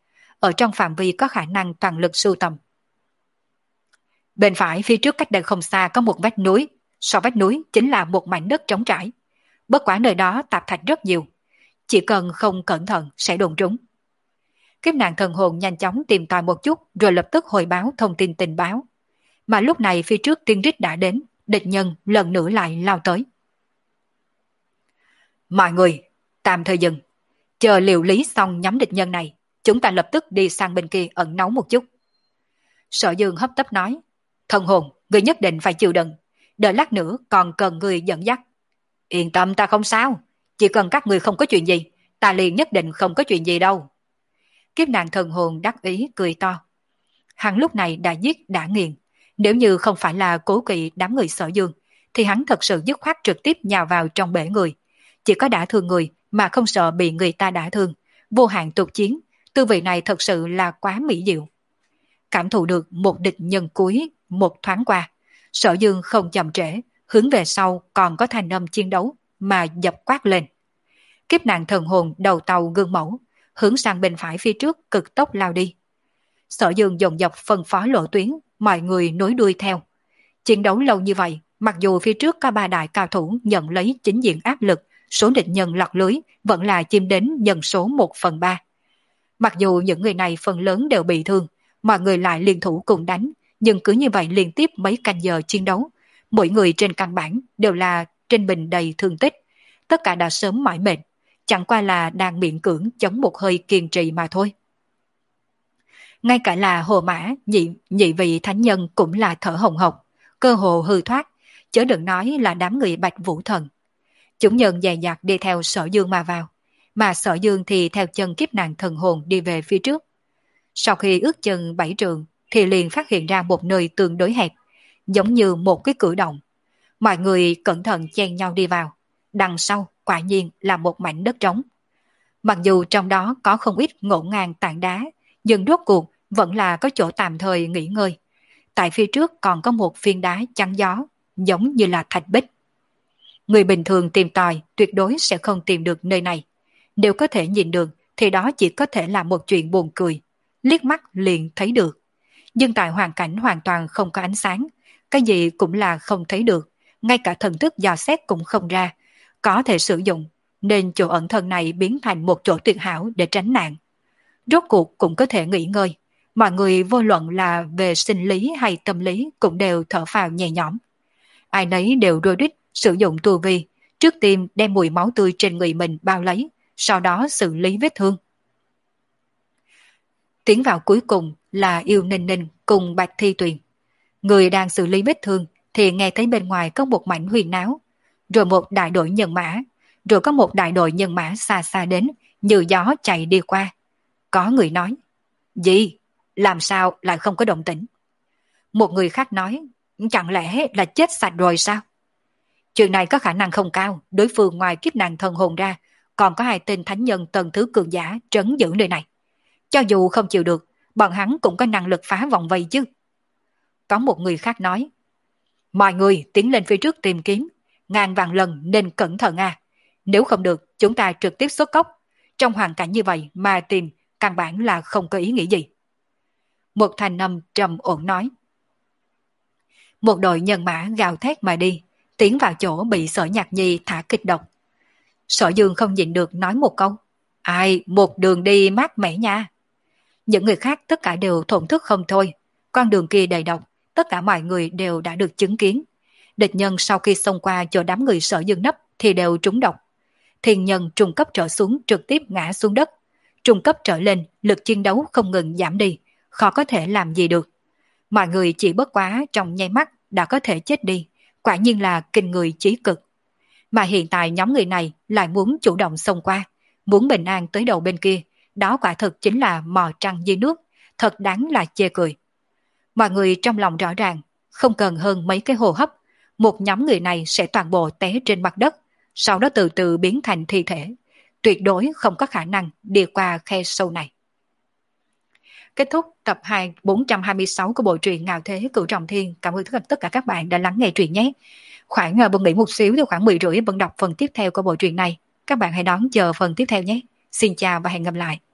ở trong phạm vi có khả năng toàn lực sưu tầm. Bên phải phía trước cách đây không xa có một vách núi, sau vách núi chính là một mảnh đất trống trải. Bất quả nơi đó tạp thạch rất nhiều, chỉ cần không cẩn thận sẽ đụng trúng. Kiếp nạn thần hồn nhanh chóng tìm tòi một chút rồi lập tức hồi báo thông tin tình báo. Mà lúc này phía trước tiên rít đã đến, địch nhân lần nữa lại lao tới. Mọi người, tạm thời dừng. Chờ liệu lý xong nhóm địch nhân này, chúng ta lập tức đi sang bên kia ẩn náu một chút. Sở Dương hấp tấp nói, thần hồn, người nhất định phải chịu đựng. Đợi lát nữa còn cần người dẫn dắt. Yên tâm, ta không sao. Chỉ cần các người không có chuyện gì, ta liền nhất định không có chuyện gì đâu. Kiếp nạn thần hồn đắc ý cười to. Hắn lúc này đã giết đã nghiền. Nếu như không phải là cố kỵ đám người Sở Dương, thì hắn thật sự dứt khoát trực tiếp nhào vào trong bể người. Chỉ có đả thương người mà không sợ bị người ta đả thương. Vô hạn tục chiến, tư vị này thật sự là quá mỹ diệu. Cảm thụ được một địch nhân cuối một thoáng qua, Sở Dương không chậm trễ, hướng về sau còn có thanh âm chiến đấu mà dập quát lên. Kiếp nạn thần hồn đầu tàu gương mẫu, hướng sang bên phải phía trước cực tốc lao đi. Sở Dương dồn dập phân phó lộ tuyến, mọi người nối đuôi theo. Chiến đấu lâu như vậy, mặc dù phía trước có ba đại cao thủ nhận lấy chính diện áp lực, số địch nhân lọt lưới vẫn là chiếm đến nhân số một phần ba. Mặc dù những người này phần lớn đều bị thương, mọi người lại liên thủ cùng đánh, nhưng cứ như vậy liên tiếp mấy canh giờ chiến đấu. Mỗi người trên căn bản đều là trên bình đầy thương tích, tất cả đã sớm mỏi mệt, chẳng qua là đang miễn cưỡng chống một hơi kiên trì mà thôi. Ngay cả là Hồ Mã, nhị, nhị vị thánh nhân cũng là thở hồng hộc, cơ hồ hư thoát, chớ đừng nói là đám người Bạch Vũ Thần. Chúng nhân dè dặt đi theo Sở Dương mà vào, mà Sở Dương thì theo chân kiếp nạn thần hồn đi về phía trước. Sau khi ước chừng bảy trường, thì liền phát hiện ra một nơi tương đối hẹp, giống như một cái cửa động. Mọi người cẩn thận chen nhau đi vào, đằng sau quả nhiên là một mảnh đất trống. Mặc dù trong đó có không ít ngổn ngang tảng đá, nhưng rốt cuộc vẫn là có chỗ tạm thời nghỉ ngơi. Tại phía trước còn có một phiến đá chắn gió, giống như là thạch bích. Người bình thường tìm tòi tuyệt đối sẽ không tìm được nơi này. Nếu có thể nhìn được thì đó chỉ có thể là một chuyện buồn cười, liếc mắt liền thấy được. Nhưng tại hoàn cảnh hoàn toàn không có ánh sáng, cái gì cũng là không thấy được, ngay cả thần thức dò xét cũng không ra, có thể sử dụng, nên chỗ ẩn thân này biến thành một chỗ tuyệt hảo để tránh nạn. Rốt cuộc cũng có thể nghỉ ngơi, mọi người vô luận là về sinh lý hay tâm lý cũng đều thở phào nhẹ nhõm. Ai nấy đều rôi rít sử dụng tu vi, trước tiên đem mùi máu tươi trên người mình bao lấy, sau đó xử lý vết thương. Tiến vào cuối cùng là Yêu Ninh Ninh cùng Bạch Thi Tuyền. Người đang xử lý vết thương thì nghe thấy bên ngoài có một mảnh huyền náo, rồi một đại đội nhân mã, rồi có một đại đội nhân mã xa xa đến, như gió chạy đi qua. Có người nói, gì? Làm sao lại không có động tĩnh? Một người khác nói, chẳng lẽ là chết sạch rồi sao? Chuyện này có khả năng không cao, đối phương ngoài kiếp nạn thần hồn ra, còn có hai tên thánh nhân tầng thứ cường giả trấn giữ nơi này. Cho dù không chịu được, bọn hắn cũng có năng lực phá vòng vây chứ. Có một người khác nói, mọi người tiến lên phía trước tìm kiếm, ngàn vạn lần nên cẩn thận à. Nếu không được, chúng ta trực tiếp xuất cốc. Trong hoàn cảnh như vậy mà tìm, căn bản là không có ý nghĩa gì. Một thanh âm trầm ổn nói. Một đội nhân mã gào thét mà đi, tiến vào chỗ bị Sở Nhạc Nhi thả kịch độc. Sở Dương không nhịn được nói một câu, ai, một đường đi mát mẻ nha. Những người khác tất cả đều thổn thức không thôi, con đường kia đầy độc, tất cả mọi người đều đã được chứng kiến. Địch nhân sau khi xông qua chỗ đám người Sở Dương nấp thì đều trúng độc. Thiên nhân trung cấp trở xuống trực tiếp ngã xuống đất, trung cấp trở lên lực chiến đấu không ngừng giảm đi, khó có thể làm gì được. Mọi người chỉ bất quá trong nháy mắt đã có thể chết đi, quả nhiên là kinh người chí cực. Mà hiện tại nhóm người này lại muốn chủ động xông qua, muốn bình an tới đầu bên kia, đó quả thực chính là mò trăng dưới nước, thật đáng là chê cười. Mọi người trong lòng rõ ràng, không cần hơn mấy cái hô hấp, một nhóm người này sẽ toàn bộ té trên mặt đất, sau đó từ từ biến thành thi thể, tuyệt đối không có khả năng đi qua khe sâu này. Kết thúc tập hai bốn trăm hai mươi sáu của bộ truyện Ngạo Thế Cửu Trọng Thiên. Cảm ơn tất cả các bạn đã lắng nghe truyện nhé. Khoảng bận nghỉ một xíu thì khoảng mười rưỡi vẫn đọc phần tiếp theo của bộ truyện này. Các bạn hãy đón chờ phần tiếp theo nhé. Xin chào và hẹn gặp lại.